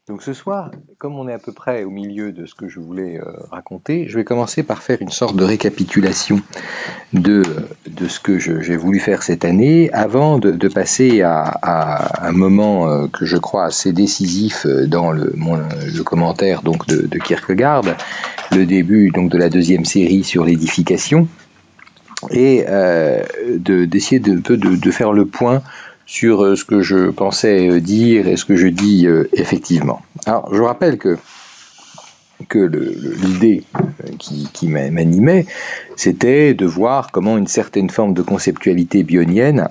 Donc ce soir, comme on est à peu près au milieu de ce que je voulais raconter, je vais commencer par faire une sorte de récapitulation de, de ce que j'ai voulu faire cette année, avant de passer à un moment que je crois assez décisif dans le commentaire donc de Kierkegaard, le début donc de la deuxième série sur l'édification, et d'essayer de faire le point sur ce que je pensais dire et ce que je dis effectivement. Alors, je rappelle que l'idée qui m'animait, c'était de voir comment une certaine forme de conceptualité bionienne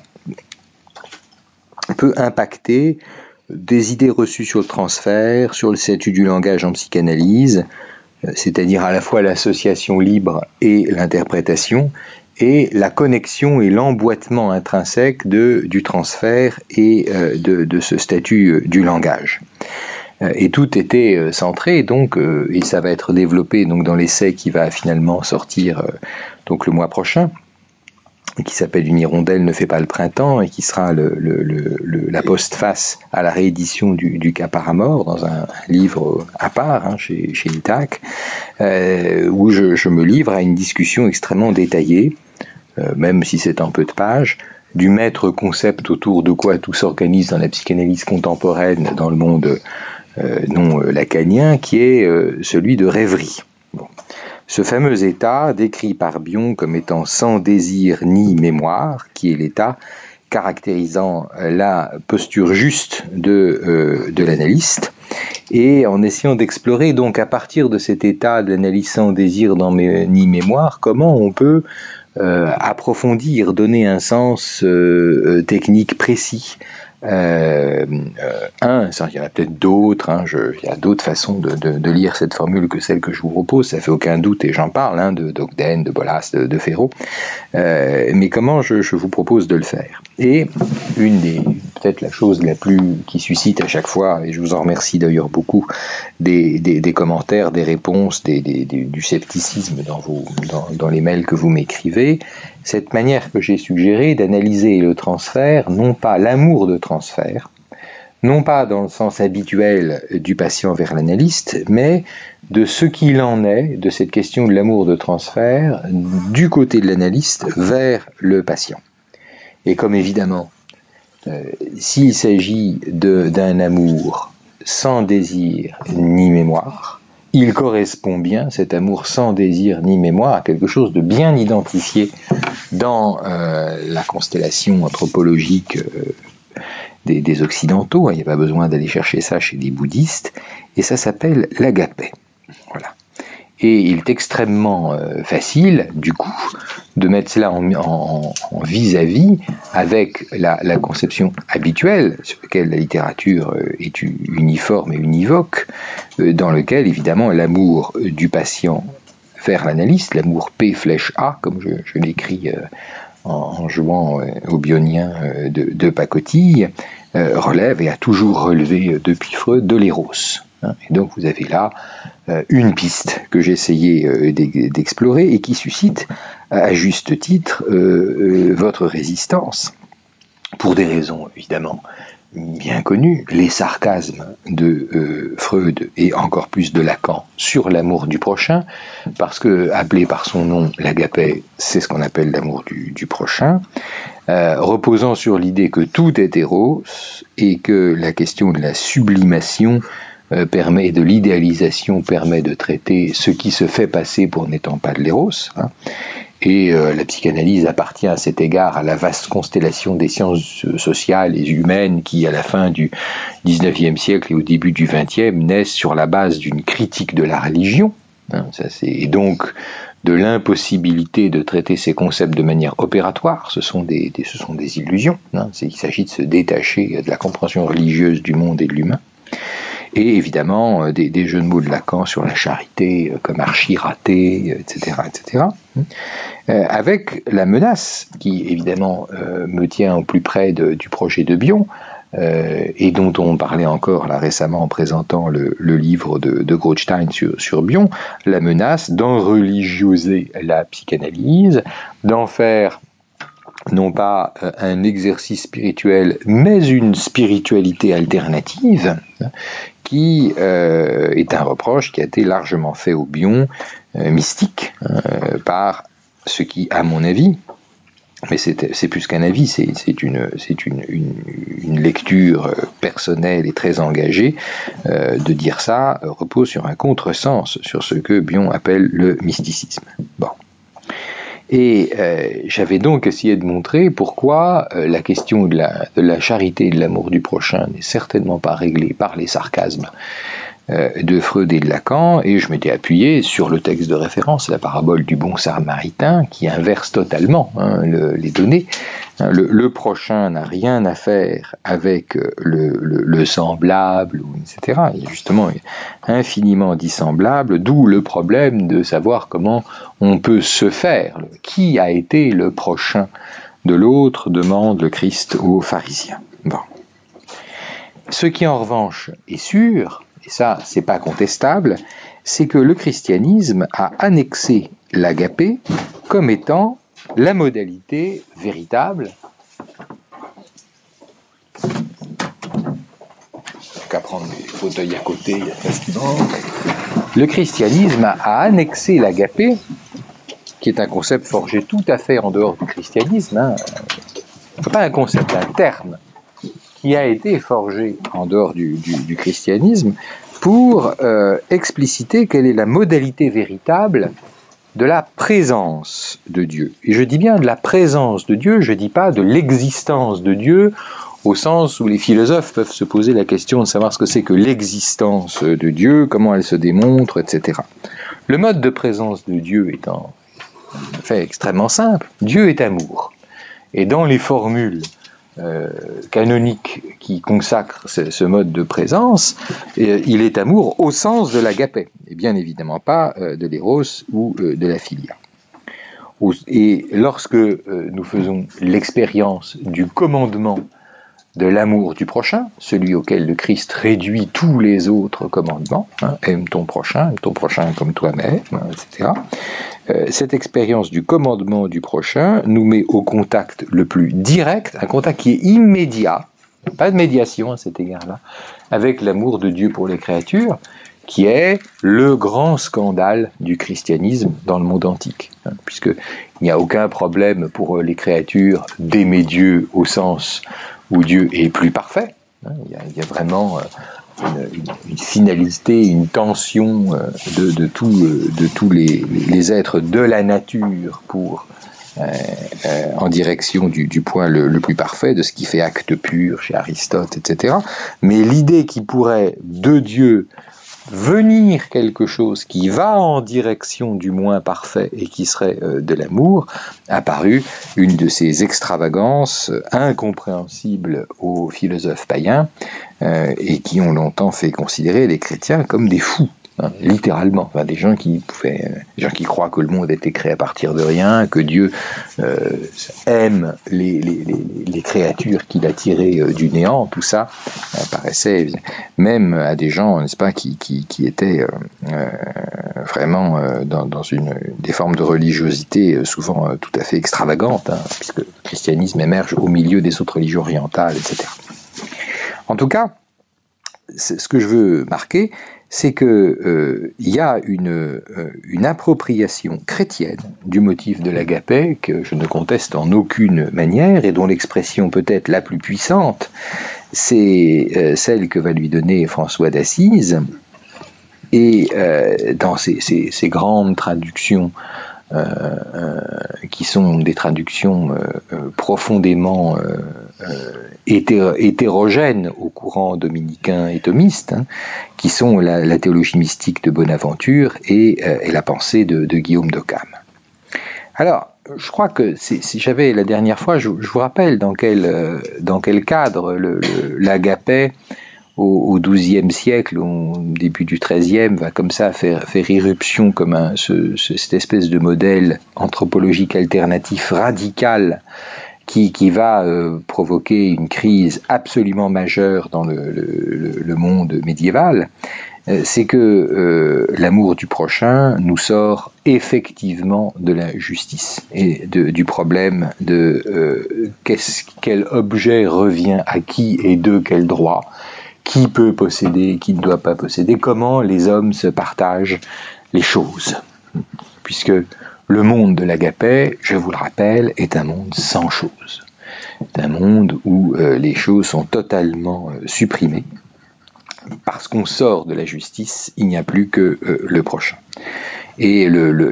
peut impacter des idées reçues sur le transfert, sur le statut du langage en psychanalyse, c'est-à-dire à la fois l'association libre et l'interprétation, et la connexion et l'emboîtement intrinsèque du transfert et de ce statut du langage. Et tout était centré, donc, et ça va être développé donc, dans l'essai qui va finalement sortir donc, le mois prochain, qui s'appelle Une hirondelle ne fait pas le printemps, et qui sera la postface à la réédition du cas Paramore, dans un livre à part, hein, chez Itac, où je me livre à une discussion extrêmement détaillée, même si c'est en peu de pages, du maître concept autour de quoi tout s'organise dans la psychanalyse contemporaine dans le monde non lacanien, qui est celui de rêverie. Bon. Ce fameux état, décrit par Bion comme étant sans désir ni mémoire, qui est l'état caractérisant la posture juste de l'analyste, et en essayant d'explorer donc à partir de cet état de l'analyse sans désir ni mémoire, comment on peut approfondir, donner un sens technique précis. Il y en a peut-être d'autres, hein, il y a d'autres façons de lire cette formule que celle que je vous propose, ça fait aucun doute, et j'en parle, hein, d'Ogden, de Bolas, de Ferro, mais comment je vous propose de le faire. Et peut-être la chose qui suscite à chaque fois, et je vous en remercie d'ailleurs beaucoup, des commentaires, des réponses, du scepticisme dans les mails que vous m'écrivez, cette manière que j'ai suggérée d'analyser le transfert, non pas l'amour de transfert, non pas dans le sens habituel du patient vers l'analyste, mais de ce qu'il en est de cette question de l'amour de transfert du côté de l'analyste vers le patient. Et comme évidemment, s'il s'agit d'un amour sans désir ni mémoire, il correspond bien, cet amour sans désir ni mémoire, à quelque chose de bien identifié dans la constellation anthropologique des Occidentaux. Il n'y a pas besoin d'aller chercher ça chez des bouddhistes, et ça s'appelle l'agapé. Voilà. Et il est extrêmement facile, du coup, de mettre cela en vis-à-vis avec la conception habituelle, sur laquelle la littérature est uniforme et univoque, dans lequel, évidemment, l'amour du patient vers l'analyste, l'amour P flèche A, comme je l'écris en jouant au bionien de pacotille, relève et a toujours relevé depuis Freud de l'éros. Et donc vous avez là une piste que j'ai essayé d'explorer et qui suscite à juste titre votre résistance, pour des raisons évidemment bien connues, les sarcasmes de Freud et encore plus de Lacan sur l'amour du prochain, parce que, appelé par son nom, l'agapé, c'est ce qu'on appelle l'amour du prochain, reposant sur l'idée que tout est éros et que la question de la sublimation permet, de l'idéalisation permet de traiter ce qui se fait passer pour n'étant pas de l'éros, hein. Et la psychanalyse appartient à cet égard à la vaste constellation des sciences sociales et humaines qui, à la fin du XIXe siècle et au début du XXe, naissent sur la base d'une critique de la religion, hein, et donc de l'impossibilité de traiter ces concepts de manière opératoire. Ce sont des illusions, hein. Il s'agit de se détacher de la compréhension religieuse du monde et de l'humain. Et évidemment, des jeux de mots de Lacan sur la charité comme archi-raté, etc., etc. Avec la menace qui, évidemment, me tient au plus près du projet de Bion, et dont on parlait encore là récemment en présentant le livre de Grotstein sur Bion, la menace d'en religioser la psychanalyse, d'en faire non pas un exercice spirituel, mais une spiritualité alternative, qui est un reproche qui a été largement fait au Bion mystique par ce qui, à mon avis, mais c'est plus qu'un avis, c'est une lecture personnelle et très engagée, de dire ça repose sur un contresens, sur ce que Bion appelle le mysticisme. Bon. Et j'avais donc essayé de montrer pourquoi la question de la charité et de l'amour du prochain n'est certainement pas réglée par les sarcasmes de Freud et de Lacan, et je m'étais appuyé sur le texte de référence, la parabole du bon samaritain, qui inverse totalement les données. Le prochain n'a rien à faire avec le semblable, etc. Il est justement infiniment dissemblable, d'où le problème de savoir comment on peut se faire. Qui a été le prochain de l'autre, demande le Christ aux pharisiens. Bon. Ce qui en revanche est sûr, et ça c'est pas contestable, c'est que le christianisme a annexé l'agapé comme étant la modalité véritable. Qu'à prendre les fauteuils à côté, il y a facilement. Le christianisme a annexé l'agapé, qui est un concept forgé tout à fait en dehors du christianisme, pas un concept, un terme qui a été forgé en dehors du christianisme pour expliciter quelle est la modalité véritable de la présence de Dieu. Et je dis bien de la présence de Dieu, je ne dis pas de l'existence de Dieu, au sens où les philosophes peuvent se poser la question de savoir ce que c'est que l'existence de Dieu, comment elle se démontre, etc. Le mode de présence de Dieu est en fait extrêmement simple. Dieu est amour. Et dans les formules canonique qui consacre ce mode de présence, il est amour au sens de l'agapé, et bien évidemment pas de l'éros ou de la philia. Et lorsque nous faisons l'expérience du commandement de l'amour du prochain, celui auquel le Christ réduit tous les autres commandements, aime ton prochain comme toi-même, etc. Cette expérience du commandement du prochain nous met au contact le plus direct, un contact qui est immédiat, pas de médiation à cet égard-là, avec l'amour de Dieu pour les créatures, qui est le grand scandale du christianisme dans le monde antique, puisqu'il n'y a aucun problème pour les créatures d'aimer Dieu au sens où Dieu est plus parfait. Il y a vraiment une finalité, une tension de tous les êtres de la nature pour en direction du point le plus parfait, de ce qui fait acte pur chez Aristote, etc. Mais l'idée qui pourrait de Dieu venir quelque chose qui va en direction du moins parfait et qui serait de l'amour, a paru une de ces extravagances incompréhensibles aux philosophes païens et qui ont longtemps fait considérer les chrétiens comme des fous. Littéralement, enfin, des gens qui croient que le monde a été créé à partir de rien, que Dieu aime les créatures qu'il a tirées du néant, tout ça paraissait même à des gens, n'est-ce pas, qui étaient vraiment dans des formes de religiosité souvent tout à fait extravagantes, puisque le christianisme émerge au milieu des autres religions orientales, etc. En tout cas, ce que je veux marquer, c'est que y a une appropriation chrétienne du motif de l'agapé que je ne conteste en aucune manière et dont l'expression peut-être la plus puissante, c'est celle que va lui donner François d'Assise et dans ces grandes traductions qui sont des traductions profondément hétérogènes au courant dominicain et thomiste, qui sont la théologie mystique de Bonaventure et la pensée de Guillaume d'Occam. Alors, je crois que si j'avais la dernière fois, je vous rappelle dans quel cadre l'agapé au XIIe siècle, au début du XIIIe, va comme ça faire irruption comme cette espèce de modèle anthropologique alternatif radical qui va provoquer une crise absolument majeure dans le monde médiéval. c'est que l'amour du prochain nous sort effectivement de la justice et du problème de quel objet revient à qui et de quel droit, qui peut posséder, qui ne doit pas posséder, comment les hommes se partagent les choses. Puisque le monde de l'agapé, je vous le rappelle, est un monde sans choses. C'est un monde où les choses sont totalement supprimées. Parce qu'on sort de la justice, il n'y a plus que le prochain. Et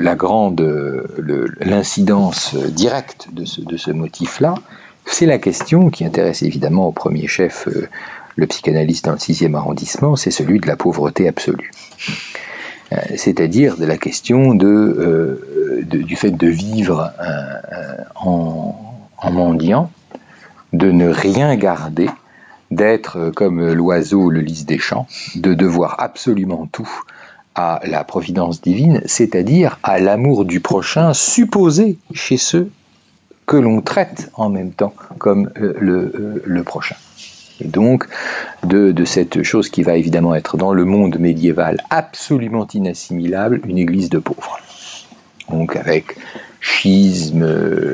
l'incidence directe de ce motif-là, c'est la question qui intéresse évidemment au premier chef le psychanalyste dans le 6e arrondissement, c'est celui de la pauvreté absolue. C'est-à-dire de la question du fait de vivre en mendiant, de ne rien garder, d'être comme l'oiseau le lys des champs, de devoir absolument tout à la providence divine, c'est-à-dire à l'amour du prochain supposé chez ceux que l'on traite en même temps comme le prochain. Et donc, de cette chose qui va évidemment être dans le monde médiéval absolument inassimilable, une église de pauvres. Donc avec schisme,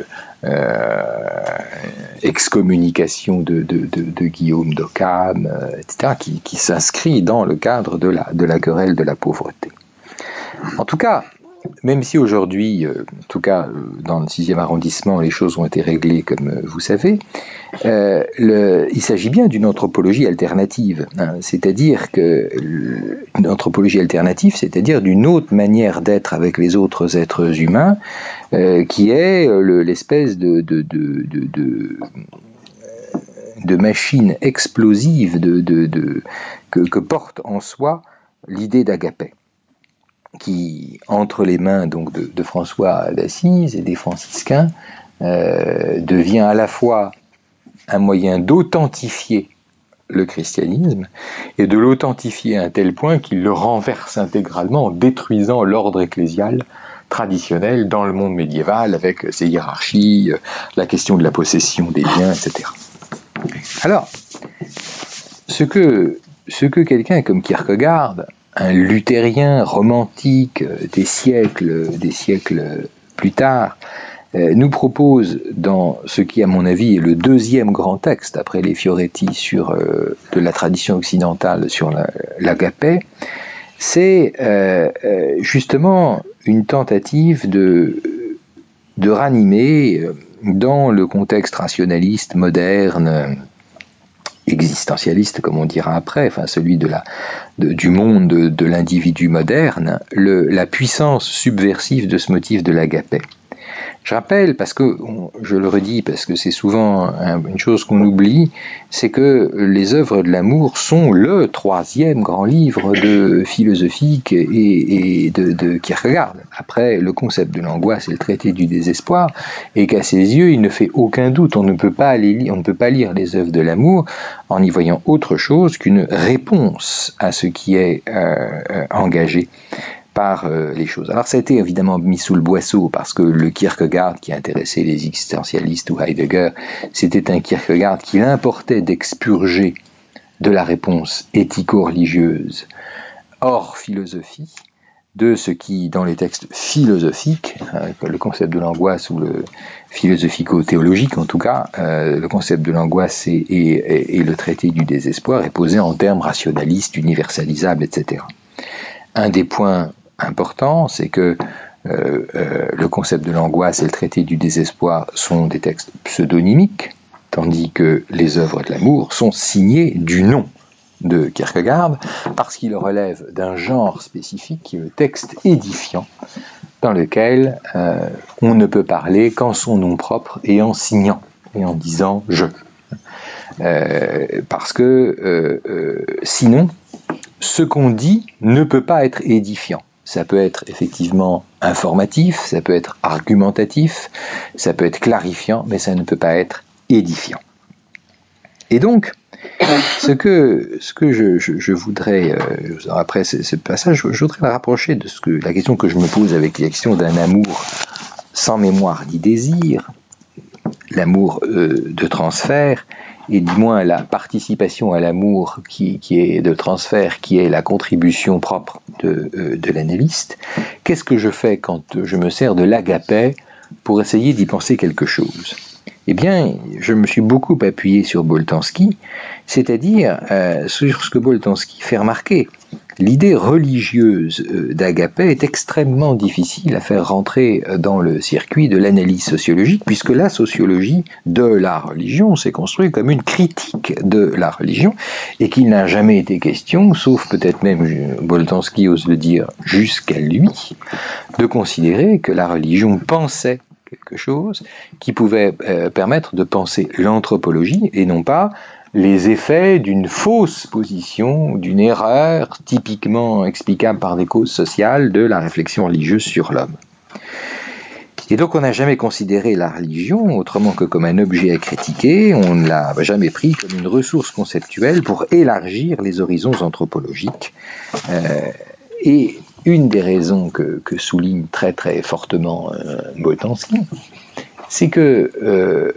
excommunication de Guillaume d'Occam, etc., qui s'inscrit dans le cadre de la querelle de la pauvreté. En tout cas, même si aujourd'hui, en tout cas dans le 6e arrondissement, les choses ont été réglées comme vous savez, il s'agit bien d'une anthropologie alternative, hein, c'est-à-dire une anthropologie alternative, c'est-à-dire d'une autre manière d'être avec les autres êtres humains, qui est l'espèce de machine explosive que porte en soi l'idée d'agapé, qui, entre les mains donc de François d'Assise et des franciscains, devient à la fois un moyen d'authentifier le christianisme et de l'authentifier à un tel point qu'il le renverse intégralement en détruisant l'ordre ecclésial traditionnel dans le monde médiéval avec ses hiérarchies, la question de la possession des biens, etc. Alors, ce que quelqu'un comme Kierkegaard, un luthérien romantique des siècles plus tard, nous propose dans ce qui, à mon avis, est le deuxième grand texte, après les Fioretti, de la tradition occidentale sur l'agapé, c'est justement une tentative de ranimer dans le contexte rationaliste, moderne, existentialiste, comme on dira après, enfin celui du monde de l'individu moderne, la puissance subversive de ce motif de l'agapé. Je rappelle, parce que, je le redis, parce que c'est souvent une chose qu'on oublie, c'est que les œuvres de l'amour sont le 3e grand livre de philosophique et de Kierkegaard. Après, le concept de l'angoisse et le traité du désespoir, et qu'à ses yeux, il ne fait aucun doute, on ne peut pas lire les œuvres de l'amour en y voyant autre chose qu'une réponse à ce qui est engagé par les choses. Alors ça a été évidemment mis sous le boisseau parce que le Kierkegaard qui intéressait les existentialistes ou Heidegger, c'était un Kierkegaard qu'il importait d'expurger de la réponse éthico-religieuse hors philosophie, de ce qui, dans les textes philosophiques, le concept de l'angoisse ou le philosophico-théologique en tout cas, le concept de l'angoisse et le traité du désespoir est posé en termes rationalistes, universalisables, etc. Un des points importants, c'est que le concept de l'angoisse et le traité du désespoir sont des textes pseudonymiques, tandis que les œuvres de l'amour sont signées du nom de Kierkegaard, parce qu'il relève d'un genre spécifique qui est le texte édifiant, dans lequel on ne peut parler qu'en son nom propre et en signant, et en disant « je ». Parce que sinon, ce qu'on dit ne peut pas être édifiant. Ça peut être effectivement informatif, ça peut être argumentatif, ça peut être clarifiant, mais ça ne peut pas être édifiant. Et donc, ce que je voudrais, après ce passage, je voudrais la rapprocher de la question que je me pose avec la question d'un amour sans mémoire ni désir, l'amour de transfert, et du moins la participation à l'amour qui est de transfert, qui est la contribution propre de l'analyste, qu'est-ce que je fais quand je me sers de l'agapé pour essayer d'y penser quelque chose? Eh bien, je me suis beaucoup appuyé sur Boltanski, c'est-à-dire sur ce que Boltanski fait remarquer. L'idée religieuse d'agapé est extrêmement difficile à faire rentrer dans le circuit de l'analyse sociologique, puisque la sociologie de la religion s'est construite comme une critique de la religion, et qu'il n'a jamais été question, sauf peut-être même Boltanski ose le dire jusqu'à lui, de considérer que la religion pensait quelque chose qui pouvait permettre de penser l'anthropologie et non pas les effets d'une fausse position, d'une erreur typiquement explicable par des causes sociales de la réflexion religieuse sur l'homme. Et donc on n'a jamais considéré la religion autrement que comme un objet à critiquer, on ne l'a jamais pris comme une ressource conceptuelle pour élargir les horizons anthropologiques. Et une des raisons que souligne très très fortement Boltanski, c'est que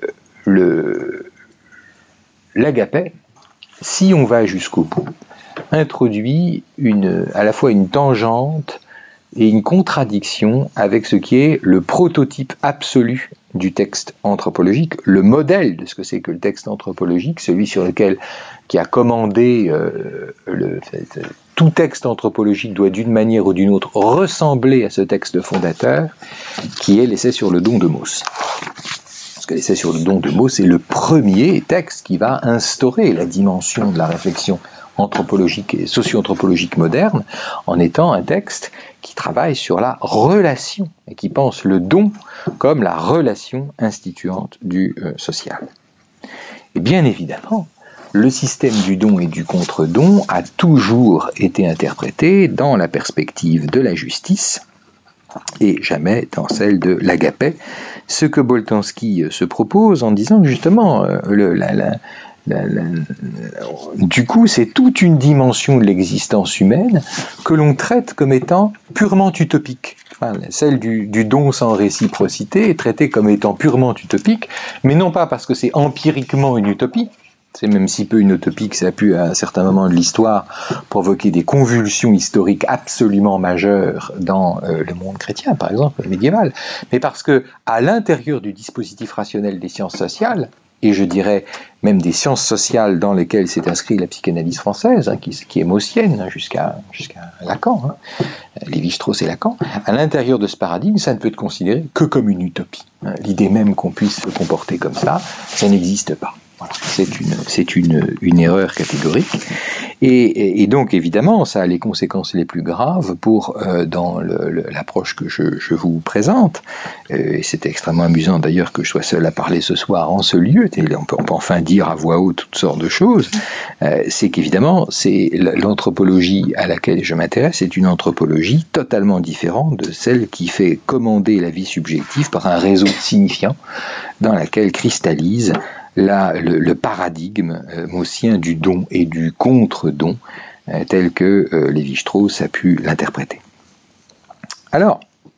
l'agapé, si on va jusqu'au bout, introduit à la fois une tangente et une contradiction avec ce qui est le prototype absolu du texte anthropologique, le modèle de ce que c'est que le texte anthropologique, celui sur lequel qui a commandé tout texte anthropologique doit d'une manière ou d'une autre ressembler à ce texte fondateur, qui est l'essai sur le don de Mauss. Parce que l'essai sur le don de Mauss est le premier texte qui va instaurer la dimension de la réflexion anthropologique et socio-anthropologique moderne, en étant un texte qui travaille sur la relation et qui pense le don comme la relation instituante du social. Et bien évidemment, le système du don et du contre-don a toujours été interprété dans la perspective de la justice et jamais dans celle de l'agapé, ce que Boltanski se propose en disant justement du coup, c'est toute une dimension de l'existence humaine que l'on traite comme étant purement utopique. Enfin, celle du don sans réciprocité est traitée comme étant purement utopique, mais non pas parce que c'est empiriquement une utopie, c'est même si peu une utopie que ça a pu, à un certain moment de l'histoire, provoquer des convulsions historiques absolument majeures dans le monde chrétien, par exemple, médiéval, mais parce que, à l'intérieur du dispositif rationnel des sciences sociales, et je dirais même des sciences sociales dans lesquelles s'est inscrite la psychanalyse française, qui est maussienne jusqu'à Lacan, Lévi-Strauss et Lacan, à l'intérieur de ce paradigme, ça ne peut être considéré que comme une utopie. L'idée même qu'on puisse se comporter comme ça n'existe pas. Voilà. C'est une erreur catégorique. Et donc, évidemment, ça a les conséquences les plus graves dans l'approche que je vous présente. Et c'est extrêmement amusant d'ailleurs que je sois seul à parler ce soir en ce lieu. On peut enfin dire à voix haute toutes sortes de choses. C'est qu'évidemment, c'est l'anthropologie à laquelle je m'intéresse, c'est une anthropologie totalement différente de celle qui fait commander la vie subjective par un réseau de signifiants dans laquelle cristallise le paradigme maussien du don et du contre-don tel que Lévi-Strauss a pu l'interpréter. Alors,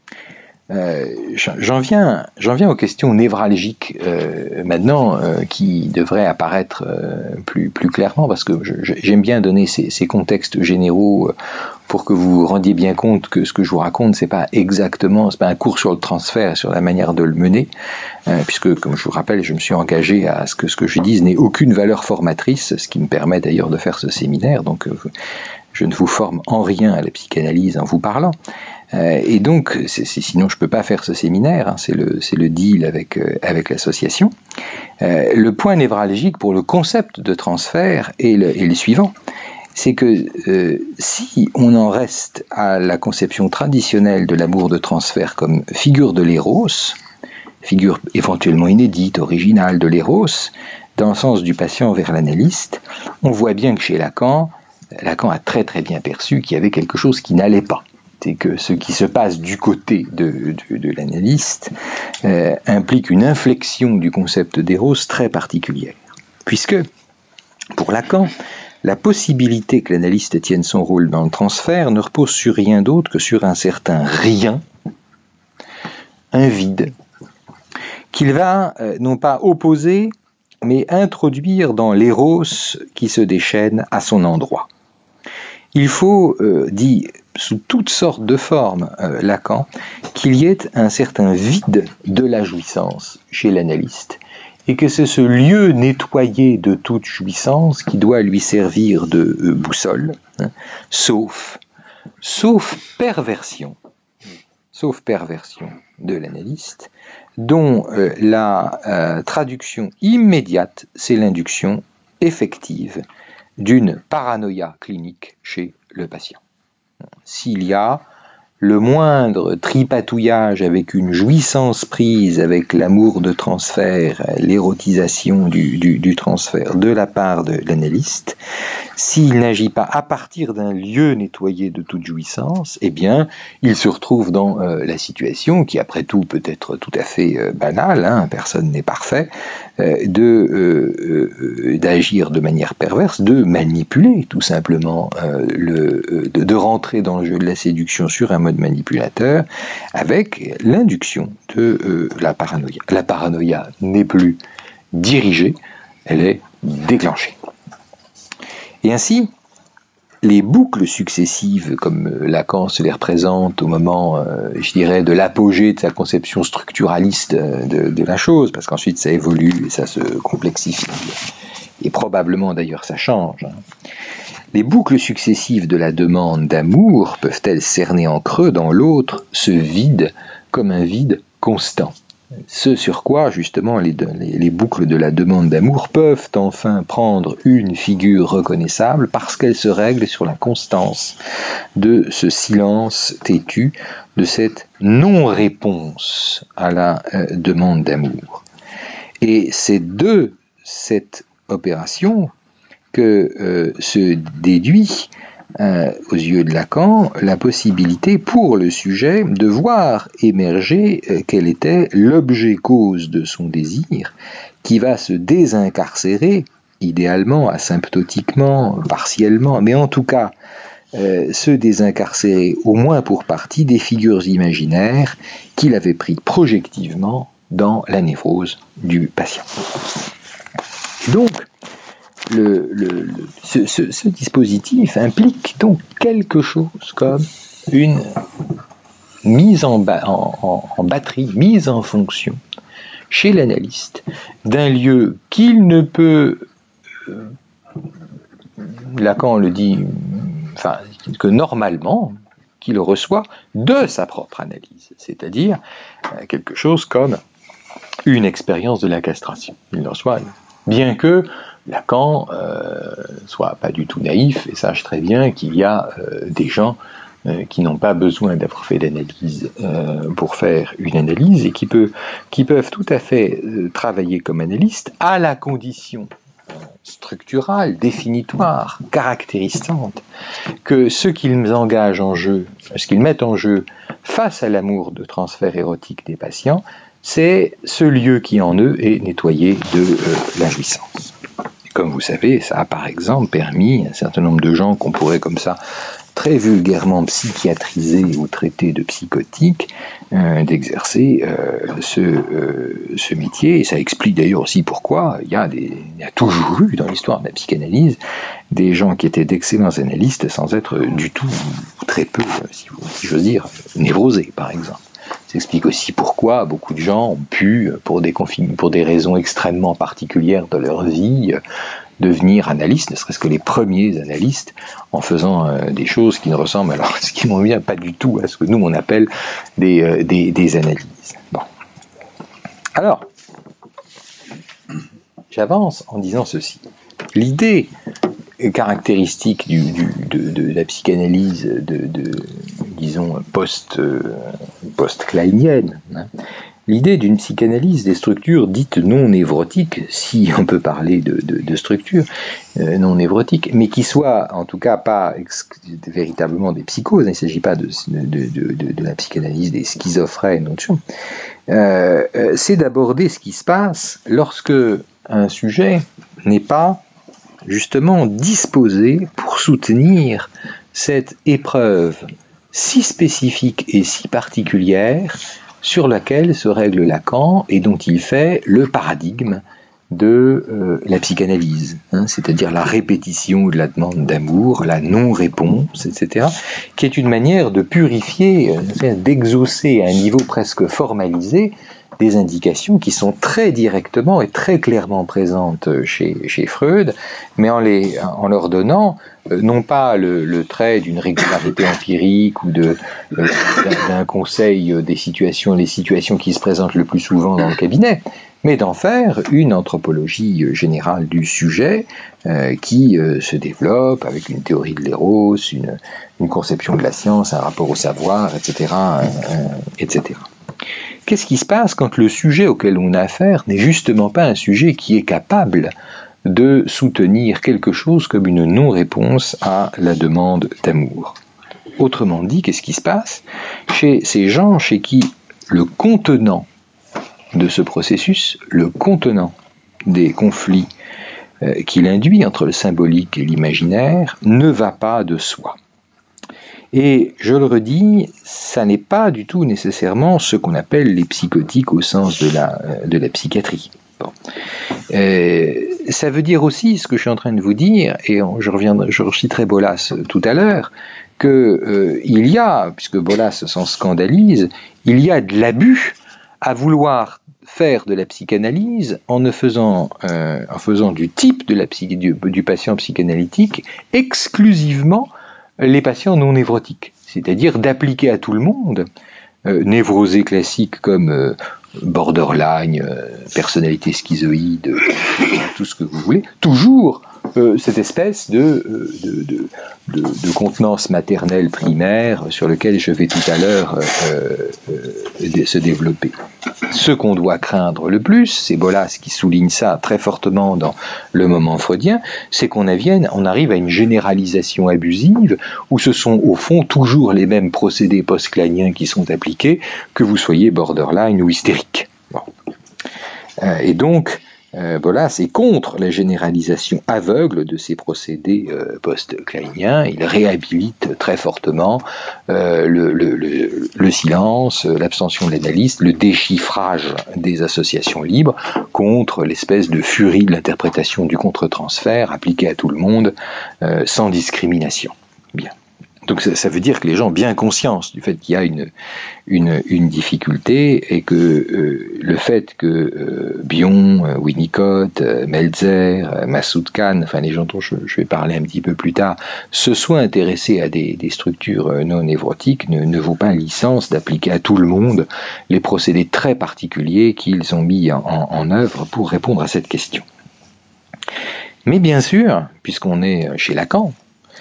j'en viens aux questions névralgiques maintenant qui devraient apparaître plus clairement parce que j'aime bien donner ces contextes généraux pour que vous vous rendiez bien compte que ce que je vous raconte c'est pas un cours sur le transfert, sur la manière de le mener, puisque comme je vous rappelle, je me suis engagé à ce que je dise n'ait aucune valeur formatrice, ce qui me permet d'ailleurs de faire ce séminaire, donc je ne vous forme en rien à la psychanalyse en vous parlant. Et donc, sinon je ne peux pas faire ce séminaire, c'est le deal avec l'association. Le point névralgique pour le concept de transfert est le suivant, c'est que si on en reste à la conception traditionnelle de l'amour de transfert comme figure de l'éros, figure éventuellement inédite, originale de l'éros, dans le sens du patient vers l'analyste, on voit bien que chez Lacan a très très bien perçu qu'il y avait quelque chose qui n'allait pas. C'est que ce qui se passe du côté de l'analyste implique une inflexion du concept d'éros très particulière. Puisque, pour Lacan, la possibilité que l'analyste tienne son rôle dans le transfert ne repose sur rien d'autre que sur un certain rien, un vide, qu'il va non pas opposer, mais introduire dans l'éros qui se déchaîne à son endroit. Il faut, dit sous toutes sortes de formes Lacan, qu'il y ait un certain vide de la jouissance chez l'analyste, et que c'est ce lieu nettoyé de toute jouissance qui doit lui servir de boussole, hein, sauf perversion de l'analyste, dont la traduction immédiate, c'est l'induction effective d'une paranoïa clinique chez le patient. S'il y a le moindre tripatouillage avec une jouissance prise, avec l'amour de transfert, l'érotisation du transfert de la part de l'analyste, s'il n'agit pas à partir d'un lieu nettoyé de toute jouissance, eh bien, il se retrouve dans la situation qui, après tout, peut être tout à fait banale, hein, personne n'est parfait, d'agir de manière perverse, de manipuler tout simplement, de rentrer dans le jeu de la séduction sur un mode manipulateur, avec l'induction de la paranoïa. La paranoïa n'est plus dirigée, elle est déclenchée. Et ainsi, les boucles successives, comme Lacan se les représente au moment, je dirais, de l'apogée de sa conception structuraliste de la chose, parce qu'ensuite ça évolue et ça se complexifie, et probablement d'ailleurs ça change. Les boucles successives de la demande d'amour peuvent-elles cerner en creux dans l'autre ce vide comme un vide constant ? Ce sur quoi, justement, les boucles de la demande d'amour peuvent enfin prendre une figure reconnaissable parce qu'elles se règlent sur la constance de ce silence têtu, de cette non-réponse à la demande d'amour. Et c'est de cette opération que se déduit, aux yeux de Lacan, la possibilité pour le sujet de voir émerger quel était l'objet cause de son désir, qui va se désincarcérer, idéalement, asymptotiquement, partiellement, mais en tout cas se désincarcérer au moins pour partie des figures imaginaires qu'il avait pris projectivement dans la névrose du patient. Donc, ce dispositif implique donc quelque chose comme une mise en batterie, mise en fonction chez l'analyste d'un lieu qu'il ne peut, Lacan le dit, enfin, que normalement, qu'il reçoit de sa propre analyse, c'est-à-dire quelque chose comme une expérience de la castration. Il le reçoit, bien que Lacan soit pas du tout naïf et sache très bien qu'il y a des gens qui n'ont pas besoin d'avoir fait d'analyse pour faire une analyse et qui peuvent tout à fait travailler comme analystes à la condition structurale, définitoire, caractérisante, que ce qu'ils engagent en jeu, ce qu'ils mettent en jeu face à l'amour de transfert érotique des patients, c'est ce lieu qui en eux est nettoyé de la jouissance. Comme vous savez, ça a par exemple permis à un certain nombre de gens qu'on pourrait comme ça très vulgairement psychiatriser ou traiter de psychotiques, d'exercer ce métier. Et ça explique d'ailleurs aussi pourquoi il y a toujours eu dans l'histoire de la psychanalyse des gens qui étaient d'excellents analystes sans être du tout, très peu, si j'ose dire, névrosés par exemple. Ça explique aussi pourquoi beaucoup de gens ont pu, pour des raisons extrêmement particulières de leur vie, devenir analystes, ne serait-ce que les premiers analystes, en faisant des choses qui ne ressemblent, alors ce qui m'en vient pas du tout à ce que nous on appelle des analyses. Bon. Alors, j'avance en disant ceci. L'idée caractéristique de la psychanalyse disons post-kleinienne, hein, l'idée d'une psychanalyse des structures dites non névrotiques, si on peut parler de structures non névrotiques, mais qui soient en tout cas pas véritablement des psychoses, il ne s'agit pas de la psychanalyse des schizophrènes, c'est d'aborder ce qui se passe lorsque un sujet n'est pas justement disposé pour soutenir cette épreuve si spécifique et si particulière sur laquelle se règle Lacan et dont il fait le paradigme de la psychanalyse, hein, c'est-à-dire la répétition de la demande d'amour, la non-réponse, etc., qui est une manière de purifier, d'exaucer à un niveau presque formalisé des indications qui sont très directement et très clairement présentes chez Freud, mais en leur donnant non pas le trait d'une régularité empirique ou d'un conseil des situations, les situations qui se présentent le plus souvent dans le cabinet, mais d'en faire une anthropologie générale du sujet qui se développe avec une théorie de l'éros, une conception de la science, un rapport au savoir, etc., etc. Qu'est-ce qui se passe quand le sujet auquel on a affaire n'est justement pas un sujet qui est capable de soutenir quelque chose comme une non-réponse à la demande d'amour? Autrement dit, qu'est-ce qui se passe chez ces gens chez qui le contenant de ce processus, le contenant des conflits qu'il induit entre le symbolique et l'imaginaire, ne va pas de soi? Et je le redis, ça n'est pas du tout nécessairement ce qu'on appelle les psychotiques au sens de la psychiatrie. Bon. Ça veut dire aussi, ce que je suis en train de vous dire, et je reciterai Bolas tout à l'heure, qu'il y a, puisque Bolas s'en scandalise, il y a de l'abus à vouloir faire de la psychanalyse en faisant du type du patient psychanalytique exclusivement les patients non névrotiques, c'est-à-dire d'appliquer à tout le monde, névrosés classiques comme borderline, personnalité schizoïde, tout ce que vous voulez, toujours cette espèce de contenance maternelle primaire sur lequel je vais tout à l'heure se développer. Ce qu'on doit craindre le plus, c'est Bolas qui souligne ça très fortement dans le moment freudien, c'est qu'on arrive à une généralisation abusive où ce sont au fond toujours les mêmes procédés post-kleiniens qui sont appliqués, que vous soyez borderline ou hystérique. Bon. Et donc, Bolas est contre la généralisation aveugle de ces procédés post-kleiniens. Il réhabilite très fortement le silence, l'abstention de l'analyste, le déchiffrage des associations libres contre l'espèce de furie de l'interprétation du contre-transfert appliquée à tout le monde sans discrimination. Bien. Donc ça veut dire que les gens ont bien conscience du fait qu'il y a une difficulté et que le fait que Bion, Winnicott, Meltzer, Massoud Khan, enfin les gens dont je vais parler un petit peu plus tard, se soient intéressés à des structures non névrotiques ne vaut pas licence d'appliquer à tout le monde les procédés très particuliers qu'ils ont mis en œuvre pour répondre à cette question. Mais bien sûr, puisqu'on est chez Lacan,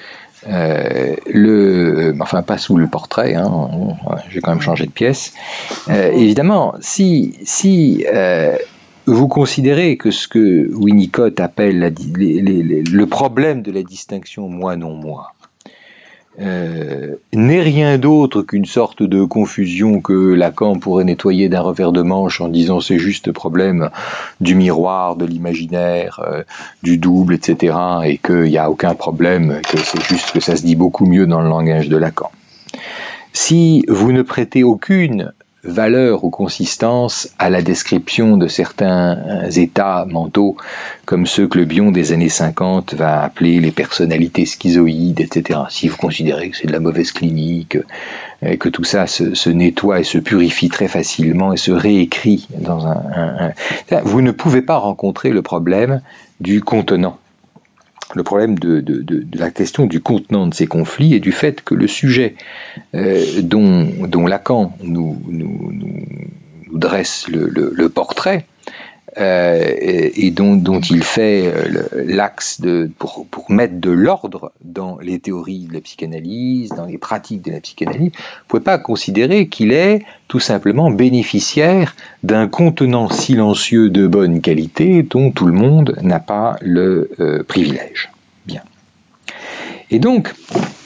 enfin pas sous le portrait, hein, j'ai quand même changé de pièce. Évidemment, si vous considérez que ce que Winnicott appelle le problème de la distinction moi-non-moi n'est rien d'autre qu'une sorte de confusion que Lacan pourrait nettoyer d'un revers de manche en disant c'est juste le problème du miroir, de l'imaginaire, du double, etc. et qu'il n'y a aucun problème, que c'est juste que ça se dit beaucoup mieux dans le langage de Lacan. Si vous ne prêtez aucune valeur ou consistance à la description de certains états mentaux comme ceux que le Bion des années 50 va appeler les personnalités schizoïdes, etc. Si vous considérez que c'est de la mauvaise clinique, que tout ça se nettoie et se purifie très facilement et se réécrit dans vous ne pouvez pas rencontrer le problème du contenant. Le problème de la question du contenant de ces conflits et du fait que le sujet dont Lacan nous dresse le portrait et dont il fait l'axe pour mettre de l'ordre dans les théories de la psychanalyse, dans les pratiques de la psychanalyse, vous ne pouvez pas considérer qu'il est tout simplement bénéficiaire d'un contenant silencieux de bonne qualité dont tout le monde n'a pas le privilège. Bien. Et donc,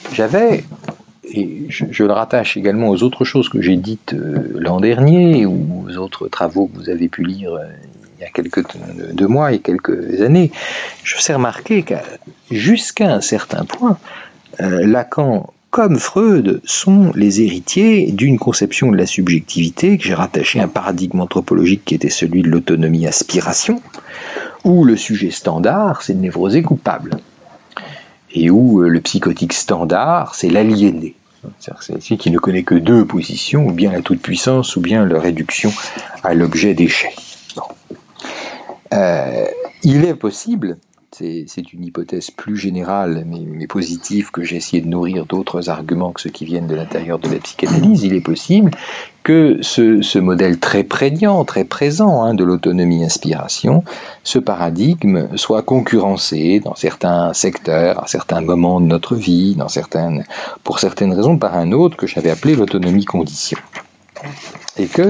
et je le rattache également aux autres choses que j'ai dites l'an dernier ou aux autres travaux que vous avez pu lire il y a 2 mois et quelques années, je vous ai remarqué que jusqu'à un certain point, Lacan comme Freud sont les héritiers d'une conception de la subjectivité que j'ai rattachée à un paradigme anthropologique qui était celui de l'autonomie-aspiration, où le sujet standard, c'est le névrosé coupable, et où le psychotique standard, c'est l'aliéné. C'est celui qui ne connaît que deux positions, ou bien la toute-puissance, ou bien la réduction à l'objet d'échec. Bon. Il est possible, c'est une hypothèse plus générale, mais positive, que j'ai essayé de nourrir d'autres arguments que ceux qui viennent de l'intérieur de la psychanalyse, il est possible que ce modèle très prégnant, très présent de l'autonomie-inspiration, ce paradigme soit concurrencé dans certains secteurs, à certains moments de notre vie, pour certaines raisons, par un autre que j'avais appelé l'autonomie-condition. Et que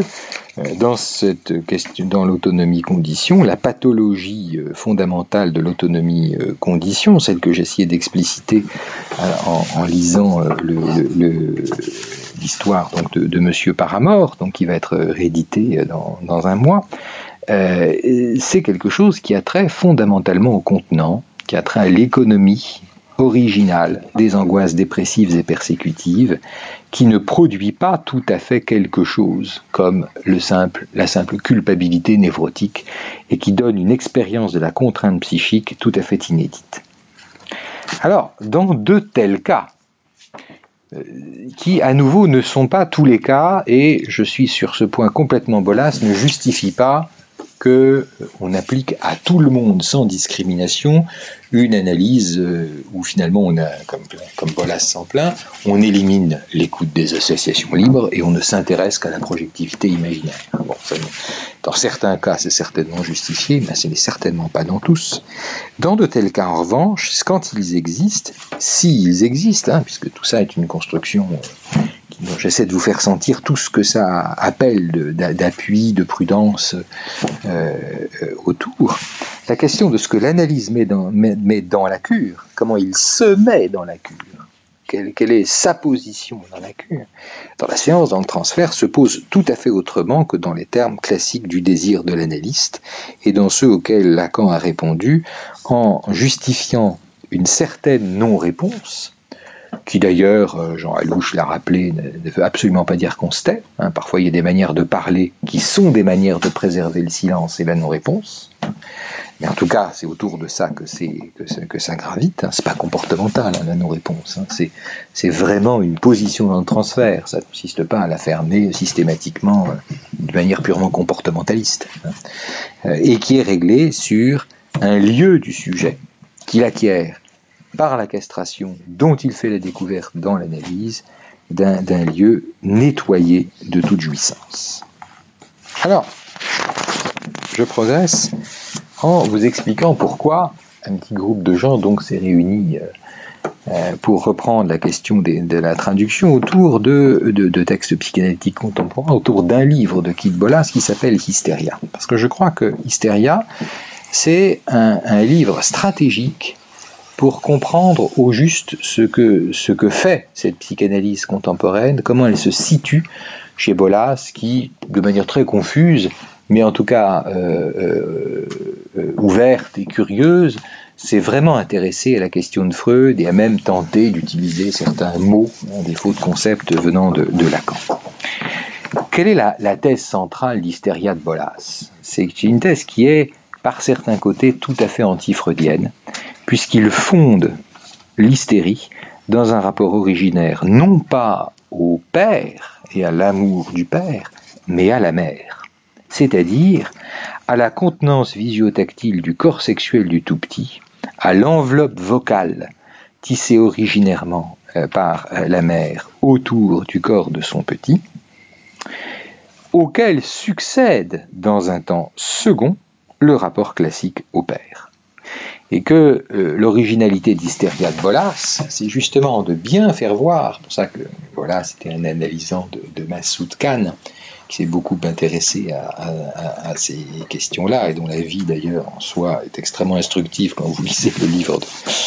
dans l'autonomie-condition, la pathologie fondamentale de l'autonomie-condition, celle que j'essayais d'expliciter en lisant l'histoire de Monsieur Paramore, qui va être réédité dans un mois, c'est quelque chose qui a trait fondamentalement au contenant, qui a trait à l'économie originale des angoisses dépressives et persécutives, qui ne produit pas tout à fait quelque chose comme la simple culpabilité névrotique, et qui donne une expérience de la contrainte psychique tout à fait inédite. Alors, dans de tels cas, qui à nouveau ne sont pas tous les cas, et je suis sur ce point complètement bolasse, ne justifie pas qu'on applique à tout le monde sans discrimination une analyse où finalement on a, comme Bolas s'en plaint, on élimine l'écoute des associations libres et on ne s'intéresse qu'à la projectivité imaginaire. Bon, dans certains cas c'est certainement justifié, mais ce n'est certainement pas dans tous. Dans de tels cas en revanche, quand ils existent, s'ils existent, puisque tout ça est une construction dont j'essaie de vous faire sentir tout ce que ça appelle d'appui, de prudence autour. La question de ce que l'analyse met dans la cure, comment il se met dans la cure, quelle est sa position dans la cure, dans la séance, dans le transfert, se pose tout à fait autrement que dans les termes classiques du désir de l'analyste, et dans ceux auxquels Lacan a répondu en justifiant une certaine non-réponse, qui d'ailleurs, Jean Alouche l'a rappelé, ne veut absolument pas dire qu'on se tait. Parfois il y a des manières de parler qui sont des manières de préserver le silence et la non-réponse. Mais en tout cas, c'est autour de ça que ça gravite. C'est pas comportemental, la non-réponse. C'est vraiment une position dans le transfert. Ça ne consiste pas à la fermer systématiquement de manière purement comportementaliste. Et qui est réglée sur un lieu du sujet qu'il acquiert par la castration dont il fait la découverte dans l'analyse, d'un lieu nettoyé de toute jouissance. Alors, je progresse en vous expliquant pourquoi un petit groupe de gens donc s'est réuni pour reprendre la question de la traduction autour de textes psychanalytiques contemporains, autour d'un livre de Kid Bolas qui s'appelle Hystéria. Parce que je crois que Hystéria, c'est un livre stratégique pour comprendre au juste ce que fait cette psychanalyse contemporaine, comment elle se situe chez Bolas, qui, de manière très confuse, mais en tout cas ouverte et curieuse, s'est vraiment intéressé à la question de Freud et a même tenté d'utiliser certains mots, des faux concepts venant de Lacan. Quelle est la thèse centrale d'Hystéria de Bolas? C'est une thèse qui est, par certains côtés, tout à fait anti-freudienne, puisqu'il fonde l'hystérie dans un rapport originaire, non pas au père et à l'amour du père, mais à la mère, c'est-à-dire à la contenance visio-tactile du corps sexuel du tout petit, à l'enveloppe vocale tissée originairement par la mère autour du corps de son petit, auquel succède dans un temps second le rapport classique au père. Et que l'originalité d'Hystéria de Bolas, c'est justement de bien faire voir, c'est pour ça que Bolas était un analysant de Massoud Khan, qui s'est beaucoup intéressé à ces questions-là, et dont la vie d'ailleurs en soi est extrêmement instructive quand vous lisez le livre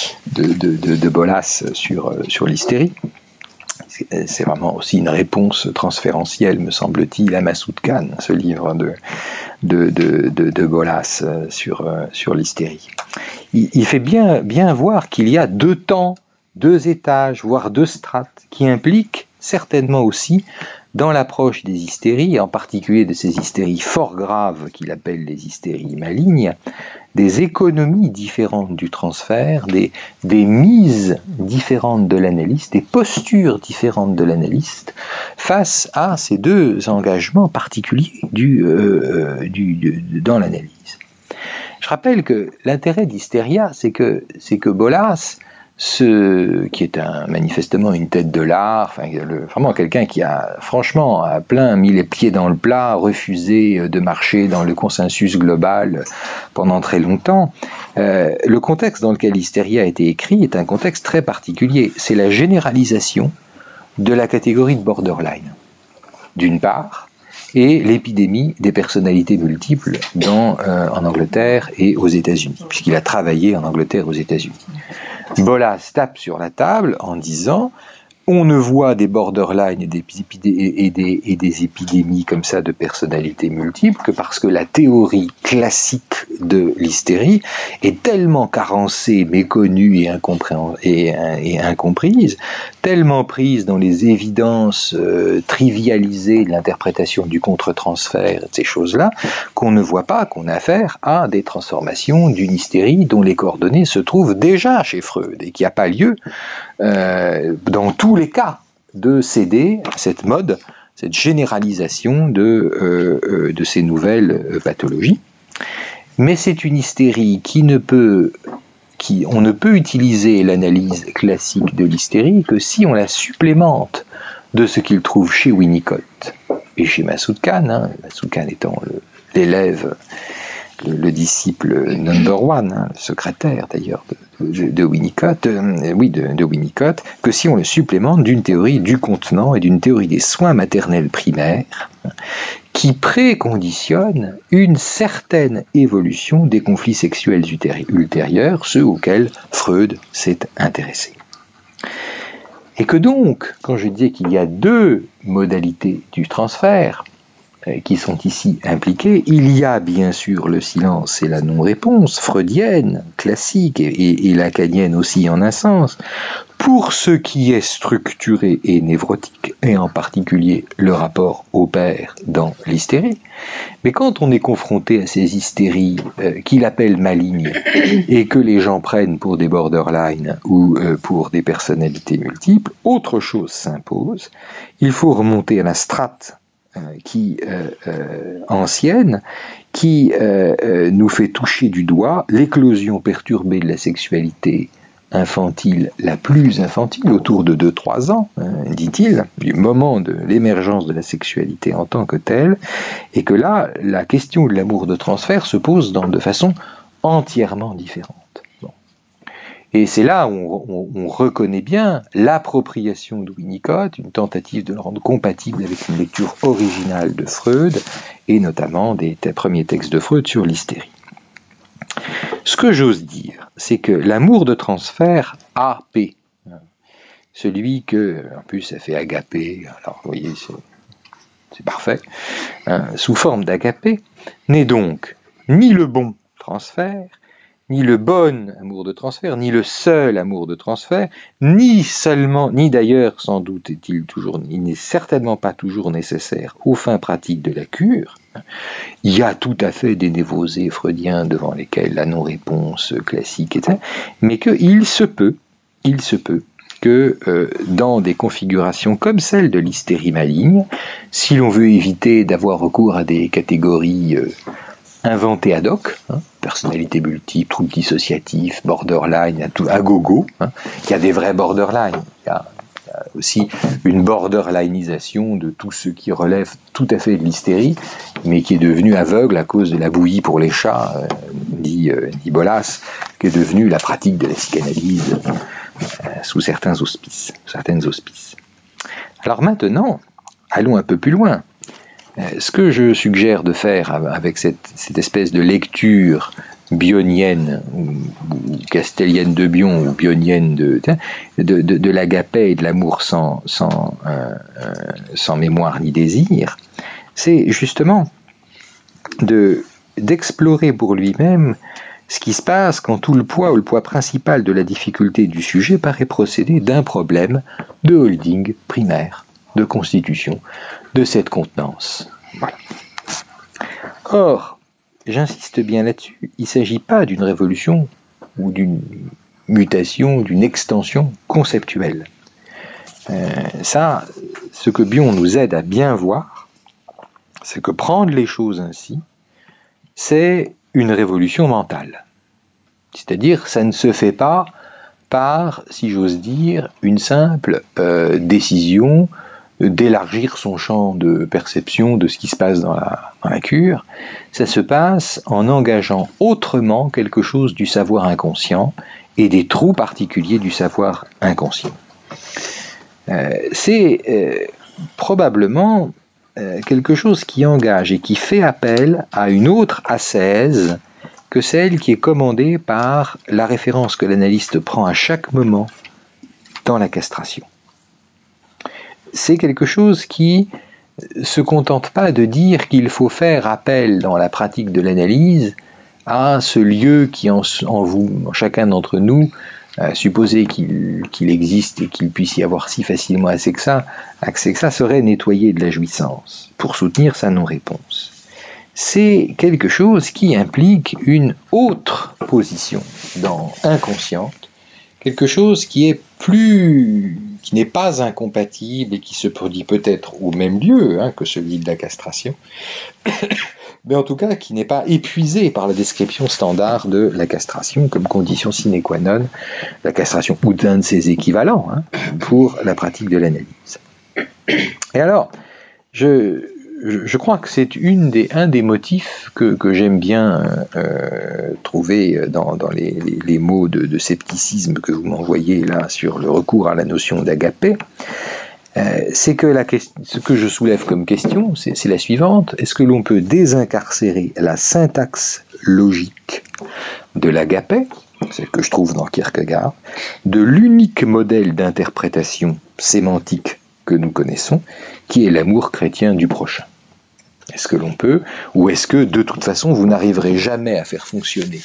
de Bolas sur l'hystérie. C'est vraiment aussi une réponse transférentielle, me semble-t-il, à Massoud Khan, ce livre de Bolas sur l'hystérie. Il fait bien voir qu'il y a deux temps, deux étages, voire deux strates, qui impliquent certainement aussi dans l'approche des hystéries, en particulier de ces hystéries fort graves qu'il appelle les hystéries malignes, des économies différentes du transfert, des mises différentes de l'analyste, des postures différentes de l'analyste face à ces deux engagements particuliers dans l'analyse. Je rappelle que l'intérêt d'Hystéria, c'est que Bolas, qui est manifestement une tête de l'art, vraiment quelqu'un qui a franchement à plein mis les pieds dans le plat, refusé de marcher dans le consensus global pendant très longtemps. Le contexte dans lequel Hystéria a été écrit est un contexte très particulier. C'est la généralisation de la catégorie de borderline, d'une part, et l'épidémie des personnalités multiples en Angleterre et aux États-Unis, puisqu'il a travaillé en Angleterre et aux États-Unis. Bolas tape sur la table en disant « On ne voit des borderline et des épidémies comme ça de personnalités multiples que parce que la théorie classique de l'hystérie est tellement carencée, méconnue et incomprise, tellement prise dans les évidences trivialisées de l'interprétation du contre-transfert, ces choses-là, qu'on ne voit pas qu'on a affaire à des transformations d'une hystérie dont les coordonnées se trouvent déjà chez Freud et qui n'a pas lieu dans tous les cas de céder à cette mode, cette généralisation de ces nouvelles pathologies. Mais c'est une hystérie on ne peut utiliser l'analyse classique de l'hystérie que si on la supplémente de ce qu'il trouve chez Winnicott et chez Masoud Khan, Masoud Khan étant l'élève, le disciple number one, le secrétaire d'ailleurs de Winnicott, de Winnicott, que si on le supplémente d'une théorie du contenant et d'une théorie des soins maternels primaires qui préconditionne une certaine évolution des conflits sexuels ultérieurs, ceux auxquels Freud s'est intéressé. Et que donc, quand je disais qu'il y a deux modalités du transfert qui sont ici impliquées, il y a bien sûr le silence et la non-réponse, freudienne, classique, et lacanienne aussi en un sens, pour ce qui est structuré et névrotique, et en particulier le rapport au père dans l'hystérie. Mais quand on est confronté à ces hystéries qu'il appelle malignes, et que les gens prennent pour des borderline ou pour des personnalités multiples, autre chose s'impose. Il faut remonter à la strate ancienne, qui nous fait toucher du doigt l'éclosion perturbée de la sexualité infantile, la plus infantile, autour de 2-3 ans, dit-il, du moment de l'émergence de la sexualité en tant que telle, et que là, la question de l'amour de transfert se pose de façon entièrement différente. Et c'est là où on reconnaît bien l'appropriation de Winnicott, une tentative de le rendre compatible avec une lecture originale de Freud, et notamment des premiers textes de Freud sur l'hystérie. Ce que j'ose dire, c'est que l'amour de transfert AP, celui que, en plus ça fait agapé, alors vous voyez, c'est parfait, sous forme d'agapé, n'est donc ni le bon transfert, ni le bon amour de transfert, ni le seul amour de transfert, ni d'ailleurs, sans doute il n'est certainement pas toujours nécessaire aux fins pratiques de la cure. Il y a tout à fait des névrosés freudiens devant lesquels la non-réponse classique est, mais qu'il se peut que dans des configurations comme celle de l'hystérie maligne, si l'on veut éviter d'avoir recours à des catégories inventé ad hoc, personnalité multiple, trouble dissociatif, borderline, à gogo, il y a des vrais borderline, il y a aussi une borderlineisation de tout ce qui relève tout à fait de l'hystérie, mais qui est devenu aveugle à cause de la bouillie pour les chats, dit Bolas, qui est devenue la pratique de la psychanalyse sous certains auspices. Alors maintenant, allons un peu plus loin. Ce que je suggère de faire avec cette espèce de lecture bionienne ou castellienne de Bion ou bionienne de l'agapé et de l'amour sans mémoire ni désir, c'est justement d'explorer pour lui-même ce qui se passe quand tout le poids ou le poids principal de la difficulté du sujet paraît procéder d'un problème de holding primaire de constitution de cette contenance. Voilà. Or, j'insiste bien là-dessus, il ne s'agit pas d'une révolution ou d'une mutation, d'une extension conceptuelle. Ce que Bion nous aide à bien voir, c'est que prendre les choses ainsi, c'est une révolution mentale. C'est-à-dire, ça ne se fait pas par, si j'ose dire, une simple décision d'élargir son champ de perception de ce qui se passe dans la cure. Ça se passe en engageant autrement quelque chose du savoir inconscient et des trous particuliers du savoir inconscient. C'est probablement quelque chose qui engage et qui fait appel à une autre ascèse que celle qui est commandée par la référence que l'analyste prend à chaque moment dans la castration. C'est quelque chose qui ne se contente pas de dire qu'il faut faire appel dans la pratique de l'analyse à ce lieu qui en chacun d'entre nous, supposer qu'il existe et qu'il puisse y avoir si facilement accès que ça serait nettoyer de la jouissance pour soutenir sa non-réponse. C'est quelque chose qui implique une autre position inconsciente, quelque chose qui n'est pas incompatible et qui se produit peut-être au même lieu que celui de la castration, mais en tout cas qui n'est pas épuisé par la description standard de la castration comme condition sine qua non, la castration ou d'un de ses équivalents pour la pratique de l'analyse. Et alors, je crois que c'est un des motifs que j'aime bien trouver dans les mots de scepticisme que vous m'envoyez là sur le recours à la notion d'agapé. C'est que ce que je soulève comme question, c'est la suivante. Est-ce que l'on peut désincarcérer la syntaxe logique de l'agapé, celle que je trouve dans Kierkegaard, de l'unique modèle d'interprétation sémantique que nous connaissons, qui est l'amour chrétien du prochain? Est-ce que l'on peut, ou est-ce que de toute façon on n'arrivera jamais à faire fonctionner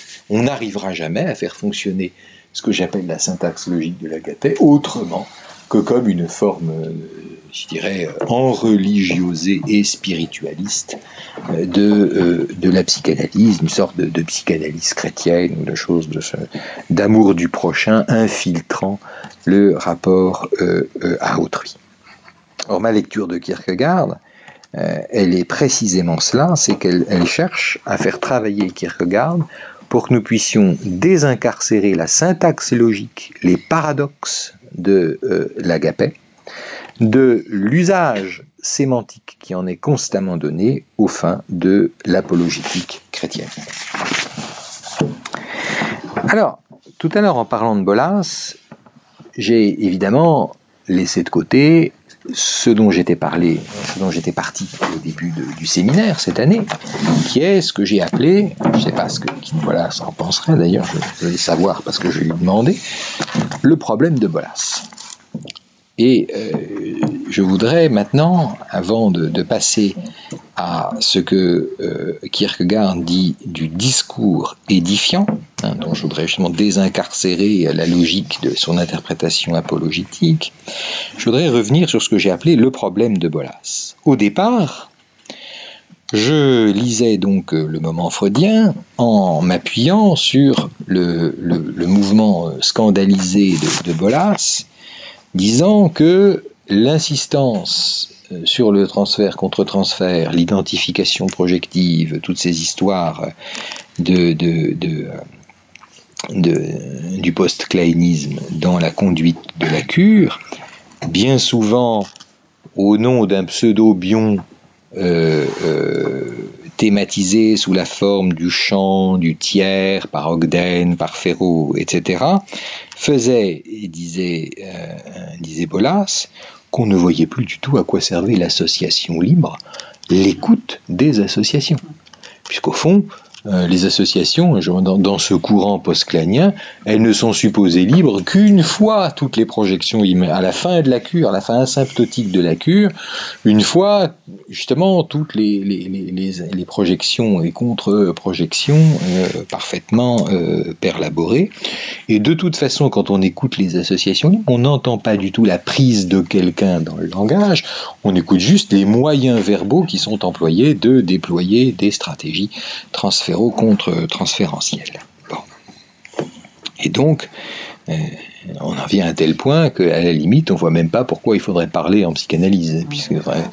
ce que j'appelle la syntaxe logique de l'agapé autrement que comme une forme, je dirais, enreligiosée et spiritualiste de la psychanalyse, une sorte de psychanalyse chrétienne, ou de choses d'amour du prochain infiltrant le rapport à autrui. Or, ma lecture de Kierkegaard, elle est précisément cela, c'est qu'elle cherche à faire travailler Kierkegaard pour que nous puissions désincarcérer la syntaxe logique, les paradoxes de l'agapé, de l'usage sémantique qui en est constamment donné aux fins de l'apologétique chrétienne. Alors, tout à l'heure en parlant de Bolas, j'ai évidemment laissé de côté ce dont j'étais parti au début du séminaire cette année, qui est ce que j'ai appelé, je ne sais pas ce que Bolas en penserait d'ailleurs, je vais savoir parce que je lui ai demandé, le problème de Bolas. Et je voudrais maintenant, avant de passer à ce que Kierkegaard dit du discours édifiant, dont je voudrais justement désincarcérer la logique de son interprétation apologétique, je voudrais revenir sur ce que j'ai appelé le problème de Bolas. Au départ, je lisais donc le moment freudien en m'appuyant sur le mouvement scandalisé de Bolas, disant que l'insistance sur le transfert contre transfert, l'identification projective, toutes ces histoires du post-kleinisme dans la conduite de la cure, bien souvent au nom d'un pseudo-Bion thématisé sous la forme du chant, du tiers, par Ogden, par Ferro, etc., faisait, et disait Bolas, qu'on ne voyait plus du tout à quoi servait l'association libre, l'écoute des associations. Puisqu'au fond, les associations, dans ce courant post-clanien, elles ne sont supposées libres qu'une fois toutes les projections, à la fin de la cure, à la fin asymptotique de la cure, une fois justement toutes les projections et contre-projections parfaitement perlaborées. Et de toute façon, quand on écoute les associations libres, on n'entend pas du tout la prise de quelqu'un dans le langage, on écoute juste les moyens verbaux qui sont employés de déployer des stratégies transféro-contre-transférentielles. Bon. Et donc, on en vient à tel point qu'à la limite, on voit même pas pourquoi il faudrait parler en psychanalyse, puisque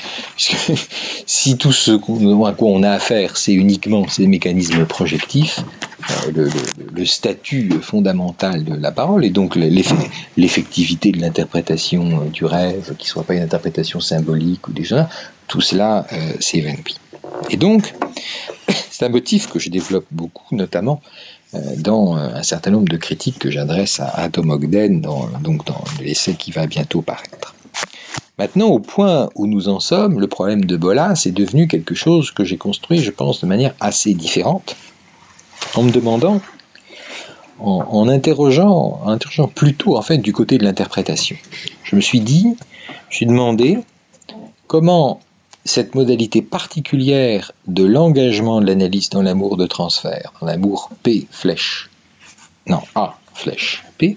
si tout ce à quoi on a affaire, c'est uniquement ces mécanismes projectifs, le statut fondamental de la parole, et donc l'effectivité de l'interprétation du rêve, qui ne soit pas une interprétation symbolique ou déjà, tout cela s'évanouit. Et donc, c'est un motif que je développe beaucoup, notamment dans un certain nombre de critiques que j'adresse à Tom Ogden, dans l'essai qui va bientôt paraître. Maintenant, au point où nous en sommes, le problème de Bolas est devenu quelque chose que j'ai construit, je pense, de manière assez différente, en me demandant, en interrogeant plutôt en fait du côté de l'interprétation. Je me suis demandé comment cette modalité particulière de l'engagement de l'analyste dans l'amour de transfert, dans l'amour P flèche, non A flèche P,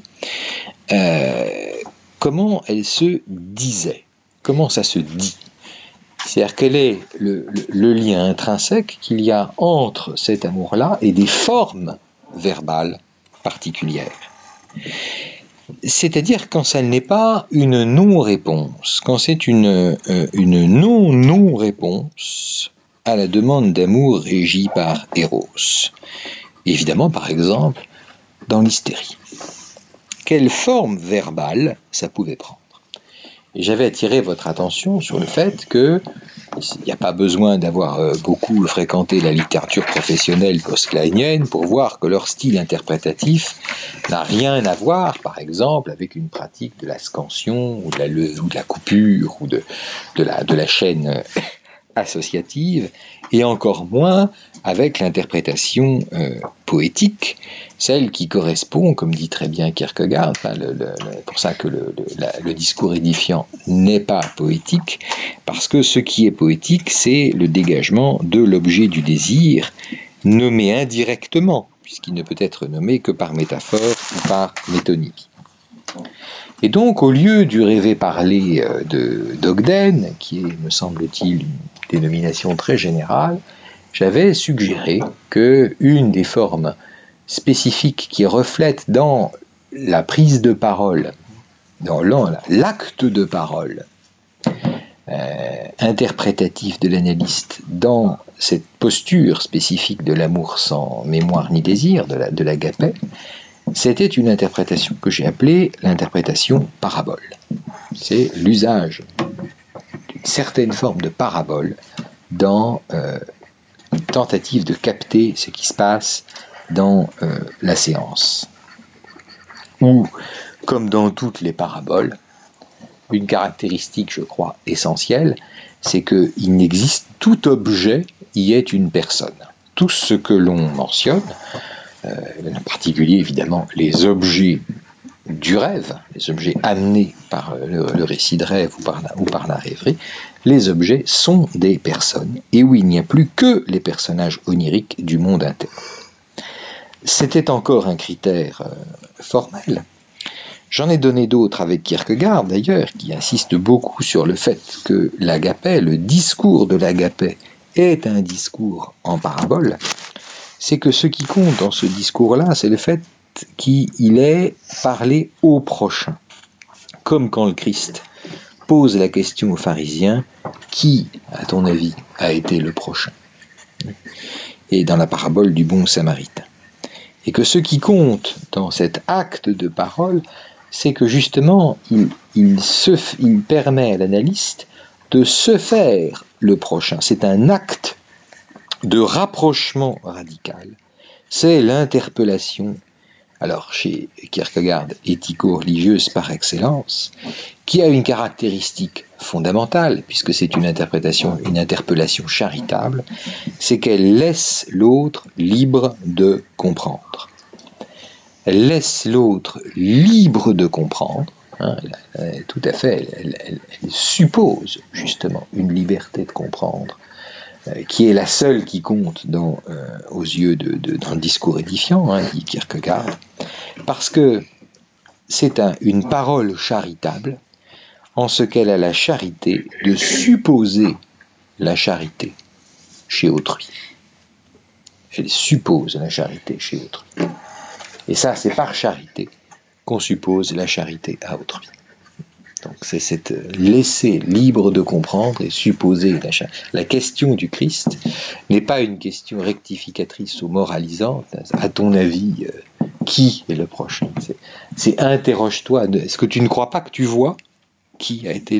comment elle se disait, comment ça se dit. C'est-à-dire quel est le lien intrinsèque qu'il y a entre cet amour-là et des formes verbales particulières. C'est-à-dire quand ça n'est pas une non-réponse, quand c'est une non-réponse à la demande d'amour régie par Eros. Évidemment, par exemple, dans l'hystérie. Quelle forme verbale ça pouvait prendre? Et j'avais attiré votre attention sur le fait qu'il n'y a pas besoin d'avoir beaucoup fréquenté la littérature professionnelle post-kleinienne pour voir que leur style interprétatif n'a rien à voir, par exemple, avec une pratique de la scansion ou de la coupure ou de la chaîne associative, et encore moins avec l'interprétation poétique, celle qui correspond, comme dit très bien Kierkegaard, pour ça que le discours édifiant n'est pas poétique, parce que ce qui est poétique, c'est le dégagement de l'objet du désir, nommé indirectement, puisqu'il ne peut être nommé que par métaphore ou par métonymie. Et donc, au lieu du rêvé parlé d'Ogden, qui est, me semble-t-il, une dénomination très générale, j'avais suggéré qu'une des formes spécifiques qui reflète dans la prise de parole, dans l'acte de parole interprétatif de l'analyste, dans cette posture spécifique de l'amour sans mémoire ni désir, de l'agapé, c'était une interprétation que j'ai appelée l'interprétation parabole. C'est l'usage d'une certaine forme de parabole dans une tentative de capter ce qui se passe dans la séance. Ou, comme dans toutes les paraboles, une caractéristique, je crois, essentielle, c'est qu'il n'existe, tout objet y est une personne. Tout ce que l'on mentionne, en particulier évidemment les objets du rêve, les objets amenés par le récit de rêve ou par la rêverie, les objets sont des personnes, et où il n'y a plus que les personnages oniriques du monde interne. C'était encore un critère formel. J'en ai donné d'autres avec Kierkegaard d'ailleurs, qui insiste beaucoup sur le fait que l'agapé, le discours de l'agapé, est un discours en parabole. C'est que ce qui compte dans ce discours-là, c'est le fait qu'il est parlé au prochain. Comme quand le Christ pose la question aux pharisiens, qui, à ton avis, a été le prochain? Et dans la parabole du bon samaritain. Et que ce qui compte dans cet acte de parole, c'est que justement, il permet à l'analyste de se faire le prochain. C'est un acte de rapprochement radical. C'est l'interpellation alors chez Kierkegaard, éthico-religieuse par excellence, qui a une caractéristique fondamentale, puisque c'est une interpellation charitable, c'est qu'elle laisse l'autre libre de comprendre. Elle laisse l'autre libre de comprendre, hein, tout à fait, elle suppose justement une liberté de comprendre, qui est la seule qui compte aux yeux dans le discours édifiant, hein, dit Kierkegaard, parce que c'est une parole charitable, en ce qu'elle a la charité de supposer la charité chez autrui. Elle suppose la charité chez autrui. Et ça, c'est par charité qu'on suppose la charité à autrui. Donc c'est cette laisser libre de comprendre et supposer la charité. La question du Christ n'est pas une question rectificatrice ou moralisante. À ton avis, qui est le prochain ? C'est interroge-toi. Est-ce que tu ne crois pas que tu vois qui a été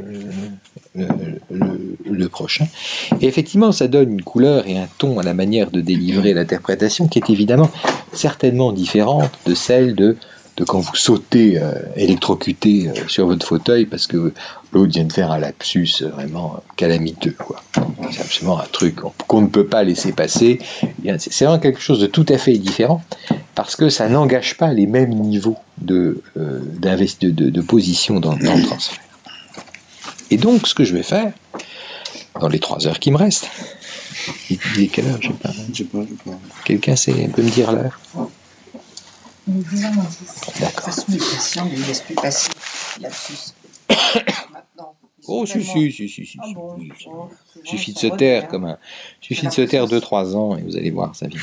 le prochain? Et effectivement, ça donne une couleur et un ton à la manière de délivrer l'interprétation qui est évidemment certainement différente de celle de quand vous sautez électrocuté sur votre fauteuil parce que l'autre vient de faire un lapsus vraiment calamiteux, quoi. C'est absolument un truc qu'on ne peut pas laisser passer. C'est vraiment quelque chose de tout à fait différent parce que ça n'engage pas les mêmes niveaux de position dans le transfert. Et donc, ce que je vais faire, dans les 3 heures qui me restent, il est quelle heure? Je sais pas. Quelqu'un peut me dire l'heure? D'accord. Oh, si. Suffit de se taire suffit de se taire 2-3 ans et vous allez voir, ça vient.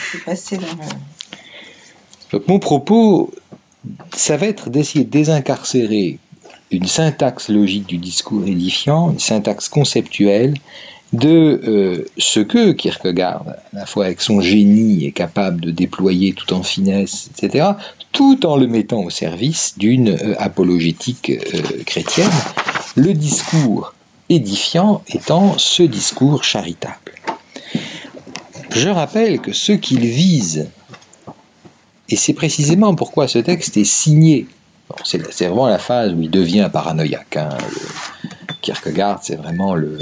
Donc, mon propos, ça va être d'essayer de désincarcérer une syntaxe logique du discours édifiant, une syntaxe conceptuelle de ce que Kierkegaard, à la fois avec son génie, est capable de déployer tout en finesse, etc., tout en le mettant au service d'une apologétique chrétienne, le discours édifiant étant ce discours charitable. Je rappelle que ce qu'il vise, et c'est précisément pourquoi ce texte est signé, c'est vraiment la phase où il devient paranoïaque, hein. Kierkegaard, c'est vraiment le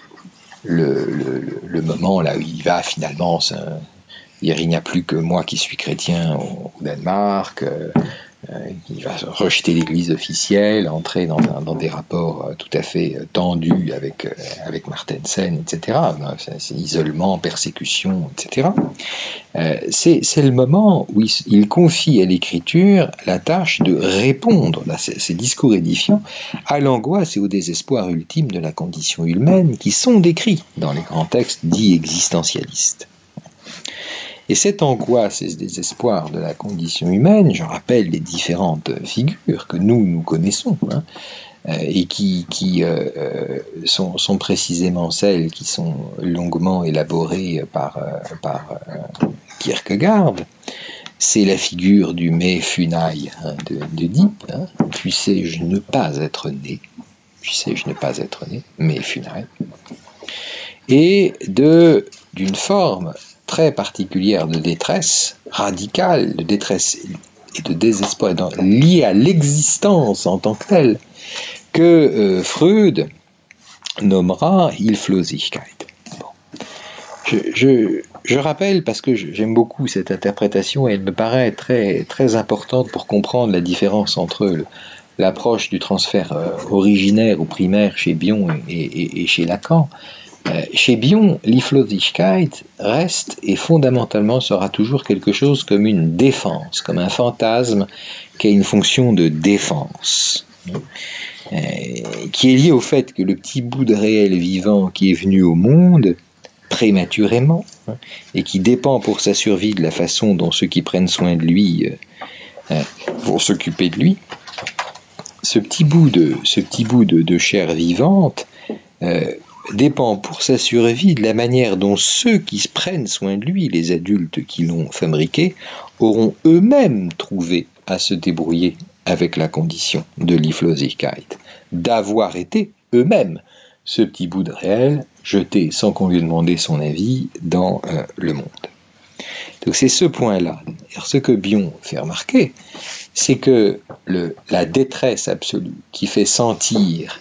moment là où il va finalement dire il n'y a plus que moi qui suis chrétien au Danemark, il va rejeter l'église officielle, entrer dans des rapports tout à fait tendus avec Martensen, etc. C'est isolement, persécution, etc. C'est le moment où il confie à l'écriture la tâche de répondre, ces discours édifiants, à l'angoisse et au désespoir ultime de la condition humaine qui sont décrits dans les grands textes dits existentialistes. Et cette angoisse et ce désespoir de la condition humaine, je rappelle les différentes figures que nous connaissons, hein, et qui sont précisément celles qui sont longuement élaborées par Kierkegaard. C'est la figure du me funai, hein, d'Oedipe, hein, puissais-je ne pas être né, me funai, et d'une forme très particulière de détresse, radicale, de détresse et de désespoir liée à l'existence en tant que telle, que Freud nommera Hilflosigkeit. Bon. Je rappelle, parce que j'aime beaucoup cette interprétation, et elle me paraît très, très importante pour comprendre la différence entre l'approche du transfert originaire ou primaire chez Bion et chez Lacan. Chez Bion, l'Hilflosigkeit reste et fondamentalement sera toujours quelque chose comme une défense, comme un fantasme qui a une fonction de défense, qui est lié au fait que le petit bout de réel vivant qui est venu au monde prématurément, et qui dépend pour sa survie de la façon dont ceux qui prennent soin de lui vont s'occuper de lui, ce petit bout de chair vivante dépend pour sa survie de la manière dont ceux qui se prennent soin de lui, les adultes qui l'ont fabriqué, auront eux-mêmes trouvé à se débrouiller avec la condition de l'Hilflosigkeit, d'avoir été eux-mêmes ce petit bout de réel jeté sans qu'on lui ait demandé son avis dans le monde. Donc c'est ce point-là. Ce que Bion fait remarquer, c'est que la détresse absolue qui fait sentir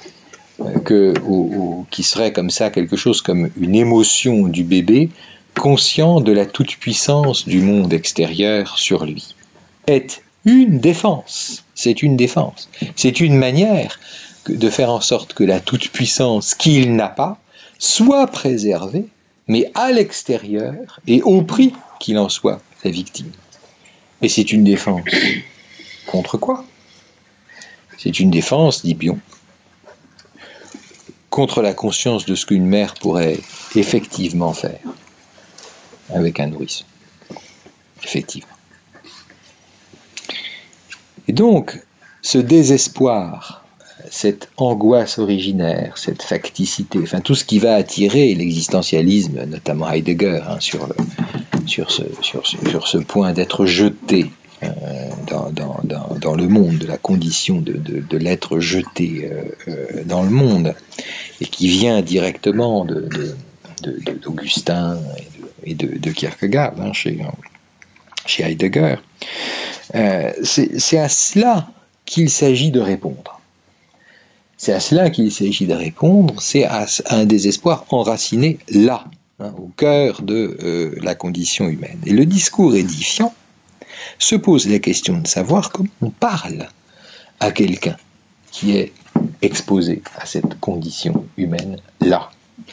qui serait comme ça quelque chose comme une émotion du bébé, conscient de la toute-puissance du monde extérieur sur lui, est une défense. C'est une défense. C'est une manière de faire en sorte que la toute-puissance qu'il n'a pas soit préservée, mais à l'extérieur et au prix qu'il en soit la victime. Et c'est une défense contre quoi? C'est une défense, dit Bion, contre la conscience de ce qu'une mère pourrait effectivement faire avec un nourrisson. Effectivement. Et donc, ce désespoir, cette angoisse originaire, cette facticité, enfin tout ce qui va attirer l'existentialisme, notamment Heidegger, sur ce point d'être jeté dans le monde, de la condition de l'être jeté dans le monde, et qui vient directement d'Augustin et de Kierkegaard, chez Heidegger. C'est à cela qu'il s'agit de répondre. C'est à cela qu'il s'agit de répondre, c'est à un désespoir enraciné là, au cœur de la condition humaine. Et le discours édifiant se pose la question de savoir comment on parle à quelqu'un qui est exposé à cette condition humaine-là.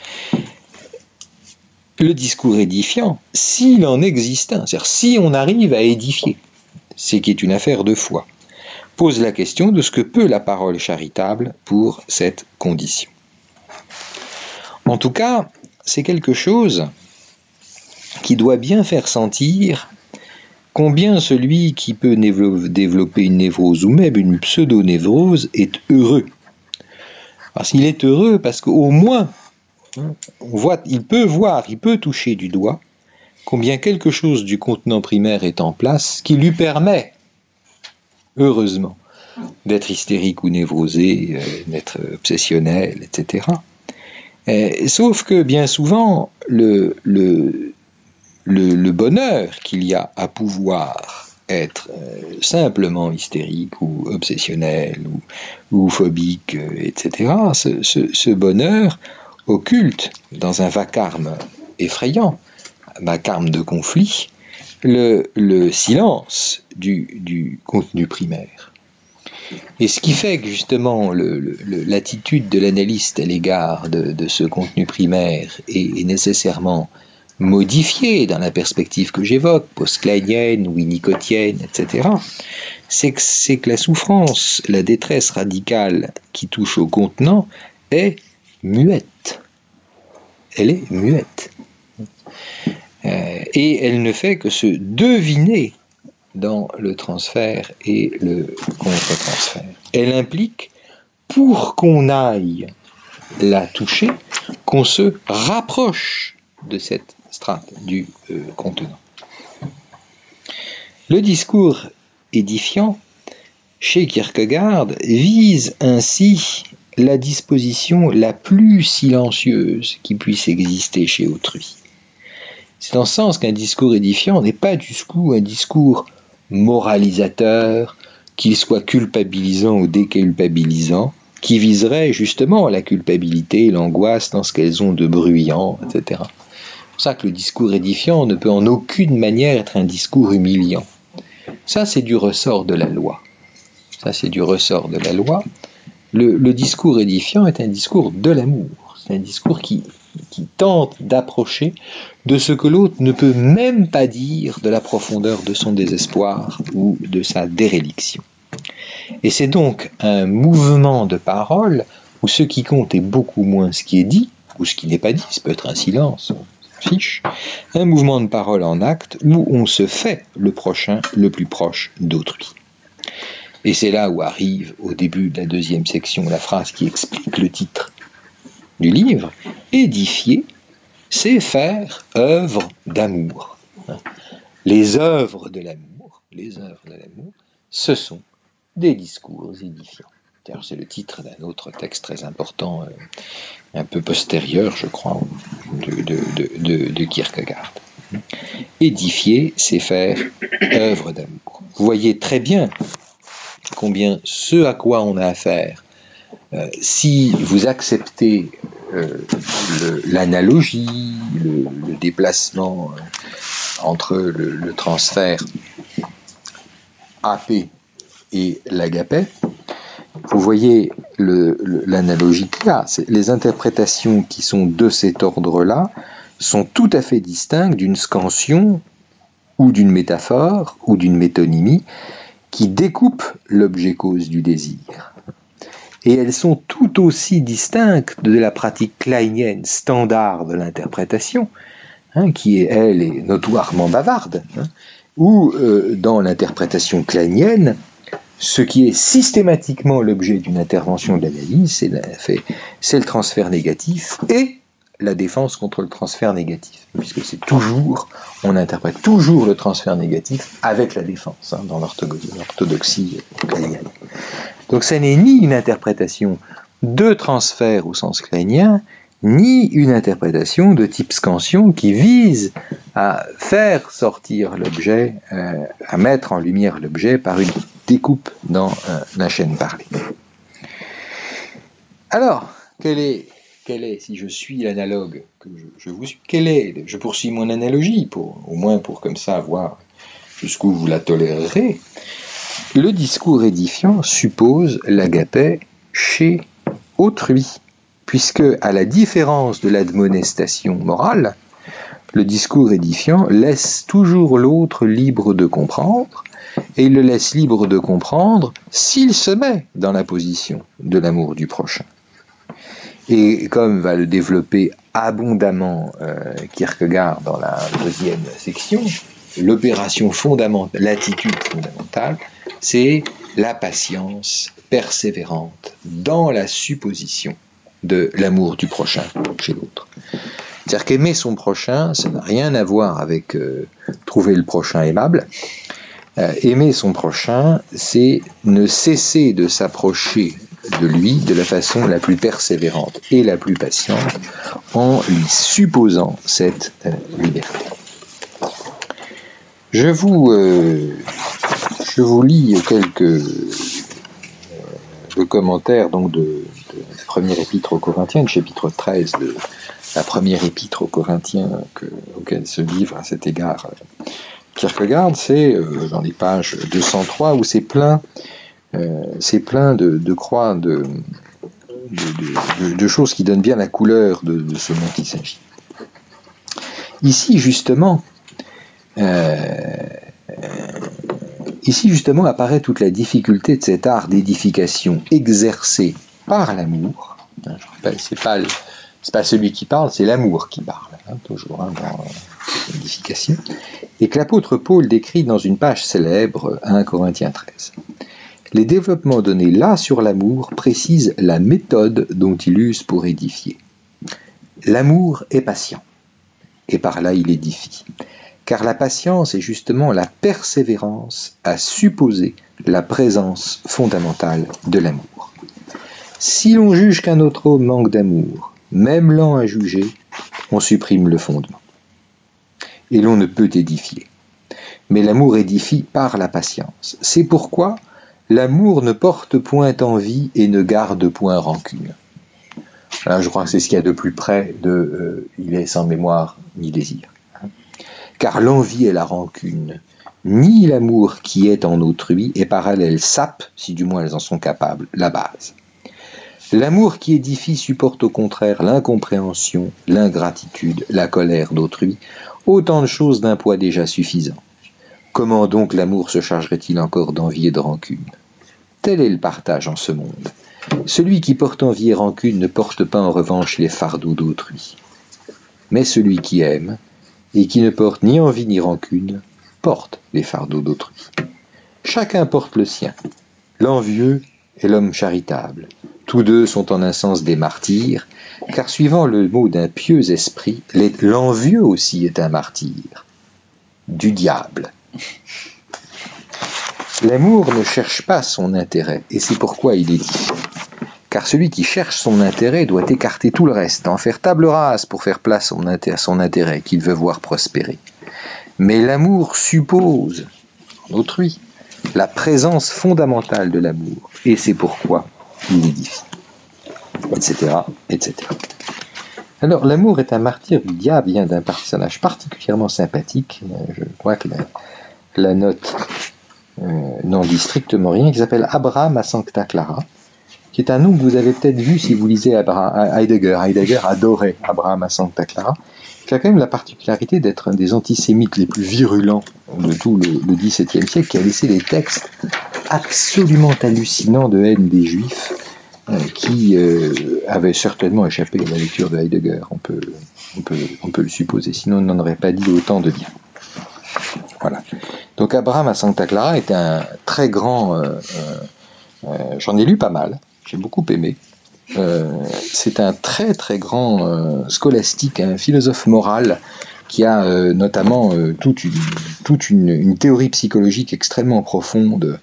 Le discours édifiant, s'il en existe un, c'est-à-dire si on arrive à édifier, c'est qui est une affaire de foi, pose la question de ce que peut la parole charitable pour cette condition. En tout cas, c'est quelque chose qui doit bien faire sentir combien celui qui peut développer une névrose ou même une pseudo-névrose est heureux. Parce qu'il est heureux parce qu'au moins, il peut toucher du doigt combien quelque chose du contenant primaire est en place qui lui permet, heureusement, d'être hystérique ou névrosé, d'être obsessionnel, etc. Sauf que bien souvent, le bonheur qu'il y a à pouvoir être simplement hystérique ou obsessionnel ou phobique, etc., ce bonheur occulte dans un vacarme effrayant, un vacarme de conflit, le silence du contenu primaire. Et ce qui fait que justement l'attitude de l'analyste à l'égard de ce contenu primaire est nécessairement modifiée dans la perspective que j'évoque, post-kleinienne, winnicottienne, etc., c'est que la souffrance, la détresse radicale qui touche au contenant est muette. Elle est muette. Et elle ne fait que se deviner dans le transfert et le contre-transfert. Elle implique, pour qu'on aille la toucher, qu'on se rapproche de cette strate du contenant. Le discours édifiant, chez Kierkegaard, vise ainsi la disposition la plus silencieuse qui puisse exister chez autrui. C'est dans ce sens qu'un discours édifiant n'est pas du tout un discours moralisateur, qu'il soit culpabilisant ou déculpabilisant, qui viserait justement la culpabilité et l'angoisse dans ce qu'elles ont de bruyant, etc. C'est pour ça que le discours édifiant ne peut en aucune manière être un discours humiliant. Ça, c'est du ressort de la loi. Ça, c'est du ressort de la loi. Le discours édifiant est un discours de l'amour. C'est un discours qui tente d'approcher de ce que l'autre ne peut même pas dire de la profondeur de son désespoir ou de sa déréliction. Et c'est donc un mouvement de parole où ce qui compte est beaucoup moins ce qui est dit ou ce qui n'est pas dit, ça peut être un silence, fiche, un mouvement de parole en acte où on se fait le prochain le plus proche d'autrui. Et c'est là où arrive au début de la deuxième section la phrase qui explique le titre du livre, édifier, c'est faire œuvre d'amour. Les œuvres de l'amour, ce sont des discours édifiants. C'est le titre d'un autre texte très important, un peu postérieur, je crois, de Kierkegaard. Édifier, c'est faire œuvre d'amour. Vous voyez très bien combien ce à quoi on a affaire, si vous acceptez l'analogie, le déplacement entre le transfert AP et l'agapé, vous voyez l'analogie qu'il y a. Les interprétations qui sont de cet ordre-là sont tout à fait distinctes d'une scansion ou d'une métaphore ou d'une métonymie qui découpe l'objet-cause du désir. Et elles sont tout aussi distinctes de la pratique kleinienne standard de l'interprétation, qui, elle, est notoirement bavarde, où, dans l'interprétation kleinienne, ce qui est systématiquement l'objet d'une intervention de l'analyse, c'est le transfert négatif et la défense contre le transfert négatif, puisque c'est toujours, on interprète toujours le transfert négatif avec la défense, dans l'orthodoxie kleinienne. Donc ça n'est ni une interprétation de transfert au sens kleinien, ni une interprétation de type scansion qui vise à faire sortir l'objet, à mettre en lumière l'objet par une découpe dans la chaîne parlée. Alors, quel est, si je suis l'analogue que je vous suis, je poursuis mon analogie, au moins pour comme ça voir jusqu'où vous la tolérerez. Le discours édifiant suppose l'agapé chez autrui, puisque, à la différence de l'admonestation morale, le discours édifiant laisse toujours l'autre libre de comprendre, et il le laisse libre de comprendre s'il se met dans la position de l'amour du prochain. Et comme va le développer abondamment Kierkegaard dans la deuxième section, l'opération fondamentale, l'attitude fondamentale, c'est la patience persévérante dans la supposition de l'amour du prochain chez l'autre. C'est-à-dire qu'aimer son prochain, ça n'a rien à voir avec trouver le prochain aimable. Aimer son prochain, c'est ne cesser de s'approcher de lui de la façon la plus persévérante et la plus patiente en lui supposant cette liberté. Je vous lis quelques commentaires donc de la première épître aux Corinthiens, du chapitre 13 de la première épître aux Corinthiens auquel se livre à cet égard Kierkegaard, c'est dans les pages 203 où c'est plein de croix, de choses qui donnent bien la couleur de ce dont il s'agit. Ici justement apparaît toute la difficulté de cet art d'édification exercé par l'amour. Je rappelle, c'est pas celui qui parle, c'est l'amour qui parle, toujours dans l'édification, et que l'apôtre Paul décrit dans une page célèbre à 1 Corinthiens 13. Les développements donnés là sur l'amour précisent la méthode dont il use pour édifier. L'amour est patient, et par là il édifie. Car la patience est justement la persévérance à supposer la présence fondamentale de l'amour. Si l'on juge qu'un autre homme manque d'amour, même lent à juger, on supprime le fondement. Et l'on ne peut édifier. Mais l'amour édifie par la patience. C'est pourquoi l'amour ne porte point envie et ne garde point rancune. Là, je crois que c'est ce qu'il y a de plus près de il est sans mémoire ni désir. Car l'envie et la rancune, ni l'amour qui est en autrui, et par elles sapent, si du moins elles en sont capables, la base. L'amour qui édifie supporte au contraire l'incompréhension, l'ingratitude, la colère d'autrui, autant de choses d'un poids déjà suffisant. Comment donc l'amour se chargerait-il encore d'envie et de rancune? Tel est le partage en ce monde. Celui qui porte envie et rancune ne porte pas en revanche les fardeaux d'autrui. Mais celui qui aime, et qui ne porte ni envie ni rancune, porte les fardeaux d'autrui. Chacun porte le sien, l'envieux et l'homme charitable. Tous deux sont en un sens des martyrs, car suivant le mot d'un pieux esprit, l'envieux aussi est un martyr, du diable. L'amour ne cherche pas son intérêt, et c'est pourquoi il édifie. Car celui qui cherche son intérêt doit écarter tout le reste, en faire table rase pour faire place à son intérêt qu'il veut voir prospérer. Mais l'amour suppose en autrui la présence fondamentale de l'amour, et c'est pourquoi il édifie, etc., etc. Alors, l'amour est un martyr du diable, vient d'un personnage particulièrement sympathique, je crois que la note n'en dit strictement rien, qui s'appelle Abraham à Sancta Clara, qui est un nom que vous avez peut-être vu si vous lisez Heidegger. Heidegger adorait Abraham à Sancta Clara, qui a quand même la particularité d'être un des antisémites les plus virulents de tout le XVIIe siècle, qui a laissé des textes absolument hallucinants de haine des Juifs, qui avaient certainement échappé à la lecture de Heidegger, on peut le supposer, sinon on n'en aurait pas dit autant de bien. Voilà. Donc Abraham à Sancta Clara est un très grand... j'en ai lu pas mal, j'ai beaucoup aimé. C'est un très très grand scolastique, un philosophe moral qui a notamment toute une théorie psychologique extrêmement profonde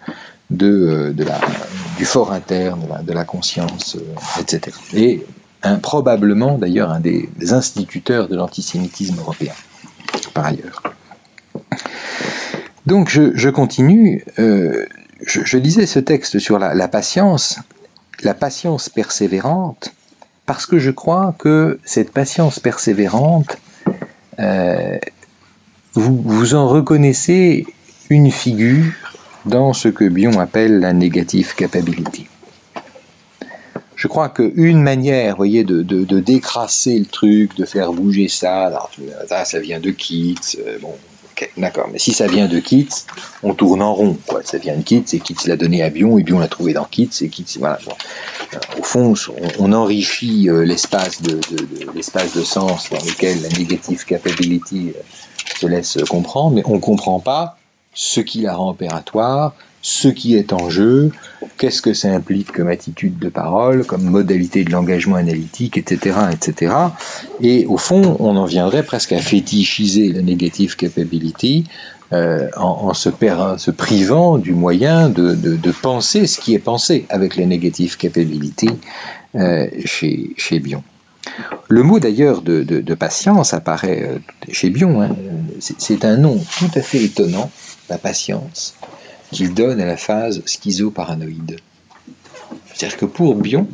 du fort interne, de la conscience, etc. Et probablement d'ailleurs un des instituteurs de l'antisémitisme européen, par ailleurs. Donc je continue, je lisais ce texte sur la patience persévérante, parce que je crois que cette patience persévérante, vous en reconnaissez une figure dans ce que Bion appelle la negative capability. Je crois qu'une manière, vous voyez, de décrasser le truc, de faire bouger ça, alors, ça vient de Keats, bon, ok, d'accord, mais si ça vient de Keats, on tourne en rond, quoi. Ça vient de Keats, et Keats l'a donné à Bion, et Bion l'a trouvé dans Keats, et Keats, voilà. Bon. Au fond, on enrichit l'espace de sens dans lequel la negative capability se laisse comprendre, mais on ne comprend pas ce qui la rend opératoire, ce qui est en jeu, qu'est-ce que ça implique comme attitude de parole, comme modalité de l'engagement analytique, etc., etc. Et au fond, on en viendrait presque à fétichiser la negative capability en se privant du moyen de penser ce qui est pensé avec la negative capability chez Bion. Le mot d'ailleurs de patience apparaît chez Bion, hein. C'est un nom tout à fait étonnant, la patience, qu'il donne à la phase schizoparanoïde. C'est-à-dire que pour Bion,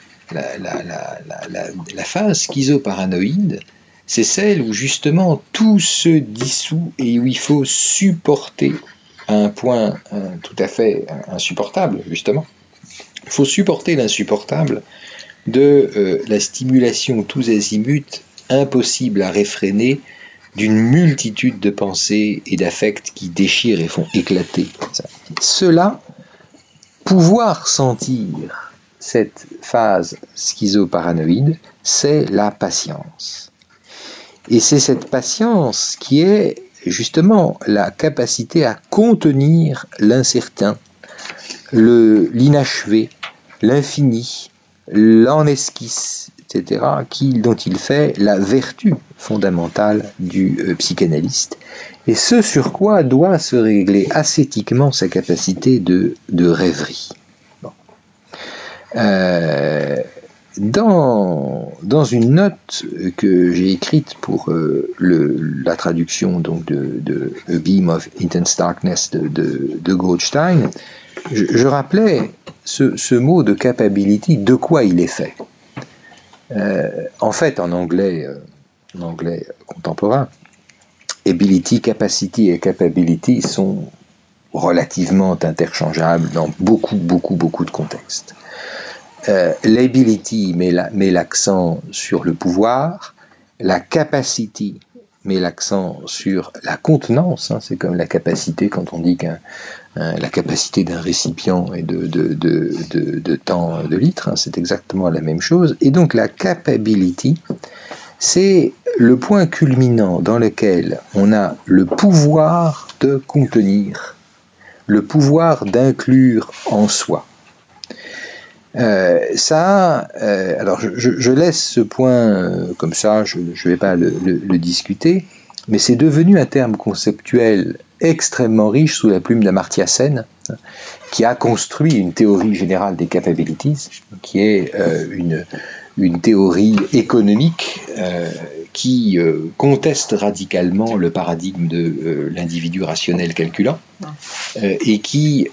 la phase schizoparanoïde, c'est celle où justement tout se dissout et où il faut supporter à un point tout à fait insupportable, justement. Il faut supporter l'insupportable de la stimulation tous azimuts, impossible à réfréner, d'une multitude de pensées et d'affects qui déchirent et font éclater ça. Cela, pouvoir sentir cette phase schizoparanoïde, c'est la patience. Et c'est cette patience qui est justement la capacité à contenir l'incertain, l'inachevé, l'infini, l'en esquisse, etc., dont il fait la vertu fondamentale du psychanalyste, et ce sur quoi doit se régler ascétiquement sa capacité de rêverie. Bon. Dans une note que j'ai écrite pour la traduction donc de A Beam of Intense Darkness de Goldstein, je rappelais ce mot de capability, de quoi il est fait. En fait, en anglais contemporain, ability, capacity et capability sont relativement interchangeables dans beaucoup de contextes. L'ability met l'accent sur le pouvoir, la capacity met l'accent sur la contenance, hein, c'est comme la capacité quand on dit la capacité d'un récipient est de tant de litres, hein, c'est exactement la même chose. Et donc la capability, c'est le point culminant dans lequel on a le pouvoir de contenir, le pouvoir d'inclure en soi. Alors je laisse ce point comme ça, je ne vais pas le discuter, mais c'est devenu un terme conceptuel extrêmement riche sous la plume d'Amartya Sen, qui a construit une théorie générale des capabilities, qui est une théorie économique qui conteste radicalement le paradigme de l'individu rationnel calculant et qui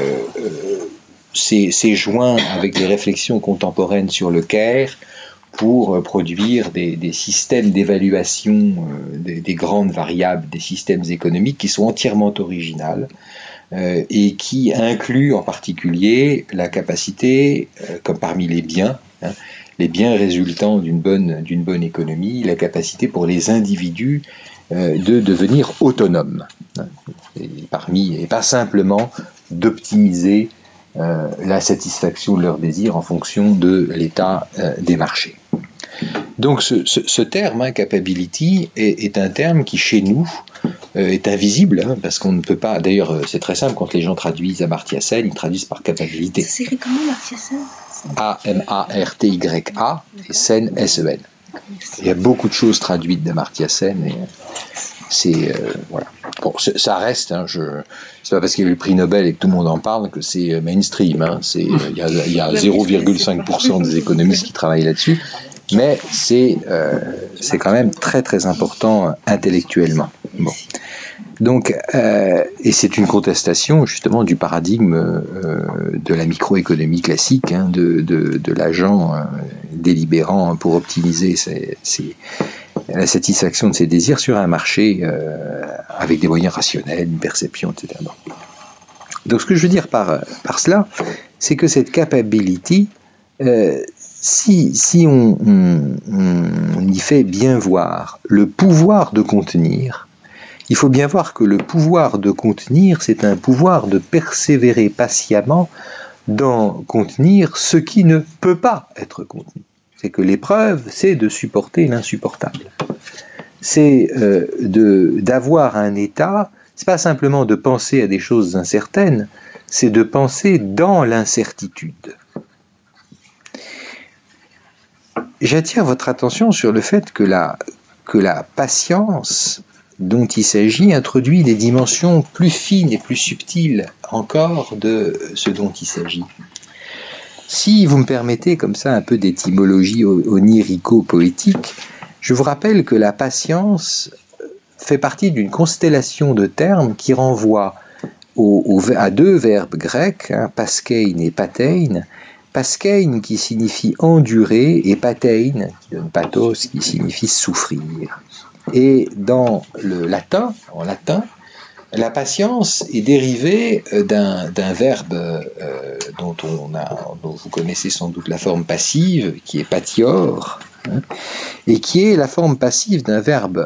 s'est joint avec des réflexions contemporaines sur le Caire pour produire des systèmes d'évaluation des grandes variables des systèmes économiques qui sont entièrement originales et qui incluent en particulier la capacité, comme parmi les biens résultant d'une bonne économie, la capacité pour les individus de devenir autonomes, et pas simplement d'optimiser la satisfaction de leurs désirs en fonction de l'état des marchés. Donc ce terme, capability, est un terme qui chez nous est invisible, parce qu'on ne peut pas, d'ailleurs c'est très simple, quand les gens traduisent Amartya Sen, ils traduisent par capacité. Ça s'écrit comment, Amartya Sen? A-M-A-R-T-Y-A et Sen, S-E-N. Il y a beaucoup de choses traduites d'Amartya Sen et c'est voilà. Bon, ça reste, c'est pas parce qu'il y a eu le prix Nobel et que tout le monde en parle que c'est mainstream. Il y a 0,5% des économistes qui travaillent là-dessus, mais c'est quand même très très important intellectuellement. Bon. Donc, et c'est une contestation justement du paradigme de la microéconomie classique, de l'agent délibérant pour optimiser la satisfaction de ses désirs sur un marché avec des moyens rationnels, une perception, etc. Donc ce que je veux dire par cela, c'est que cette capability, si on y fait bien voir le pouvoir de contenir, il faut bien voir que le pouvoir de contenir, c'est un pouvoir de persévérer patiemment dans contenir ce qui ne peut pas être contenu. C'est que l'épreuve, c'est de supporter l'insupportable. C'est d'avoir un état, c'est pas simplement de penser à des choses incertaines, c'est de penser dans l'incertitude. J'attire votre attention sur le fait que la patience dont il s'agit introduit des dimensions plus fines et plus subtiles encore de ce dont il s'agit. Si vous me permettez comme ça un peu d'étymologie onirico-poétique, je vous rappelle que la patience fait partie d'une constellation de termes qui renvoient à deux verbes grecs, paskein et patein. Paskein qui signifie endurer et patein qui donne pathos qui signifie souffrir. Et dans le latin, en latin, la patience est dérivée d'un verbe dont vous connaissez sans doute la forme passive, qui est patior, et qui est la forme passive d'un verbe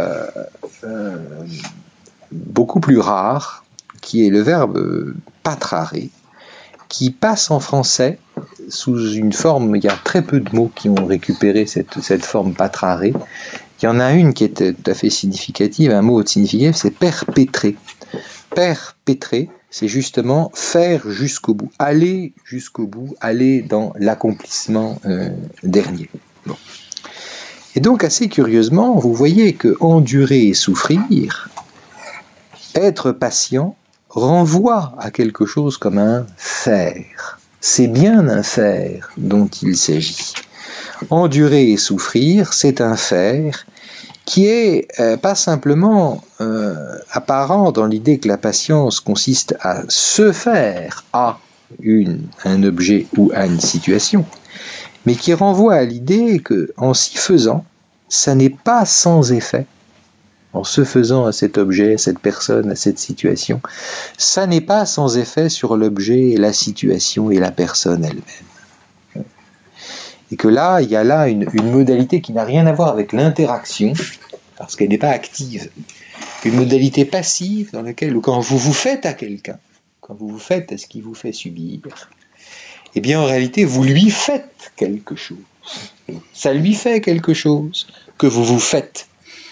beaucoup plus rare, qui est le verbe patrare, qui passe en français sous une forme, il y a très peu de mots qui ont récupéré cette forme patrare. Il y en a une qui est tout à fait significative, un mot significatif, c'est perpétrer. Perpétrer, c'est justement faire jusqu'au bout, aller jusqu'au bout, aller dans l'accomplissement dernier. Bon. Et donc, assez curieusement, vous voyez que endurer et souffrir, être patient, renvoie à quelque chose comme un faire. C'est bien un faire dont il s'agit. Endurer et souffrir, c'est un faire qui est pas simplement apparent dans l'idée que la patience consiste à se faire à un objet ou à une situation, mais qui renvoie à l'idée qu'en s'y faisant, ça n'est pas sans effet. En se faisant à cet objet, à cette personne, à cette situation, ça n'est pas sans effet sur l'objet, la situation et la personne elle-même. Et que là, il y a là une modalité qui n'a rien à voir avec l'interaction, parce qu'elle n'est pas active. Une modalité passive dans laquelle, quand vous vous faites à quelqu'un, quand vous vous faites à ce qui vous fait subir, eh bien en réalité, vous lui faites quelque chose. Ça lui fait quelque chose que vous vous faites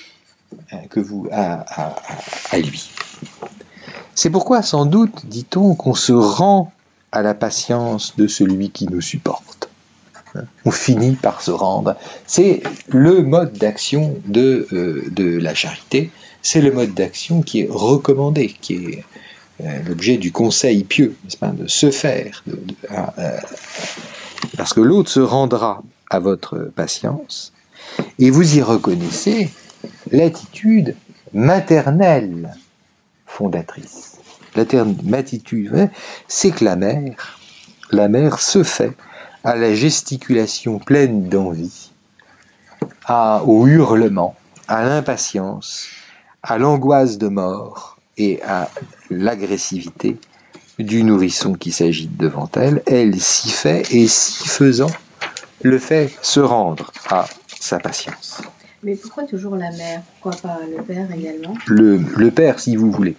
à lui. C'est pourquoi, sans doute, dit-on, qu'on se rend à la patience de celui qui nous supporte. On finit par se rendre. C'est le mode d'action de la charité, c'est le mode d'action qui est recommandé, qui est l'objet du conseil pieux, n'est-ce pas, de se faire. Parce que l'autre se rendra à votre patience, Et vous y reconnaissez l'attitude maternelle fondatrice. L'attitude, c'est que la mère se fait à la gesticulation pleine d'envie, au hurlement, à l'impatience, à l'angoisse de mort et à l'agressivité du nourrisson qui s'agite devant elle. Elle s'y fait et s'y faisant, le fait se rendre à sa patience. Mais pourquoi toujours la mère? Pourquoi pas le père également? Le père, si vous voulez.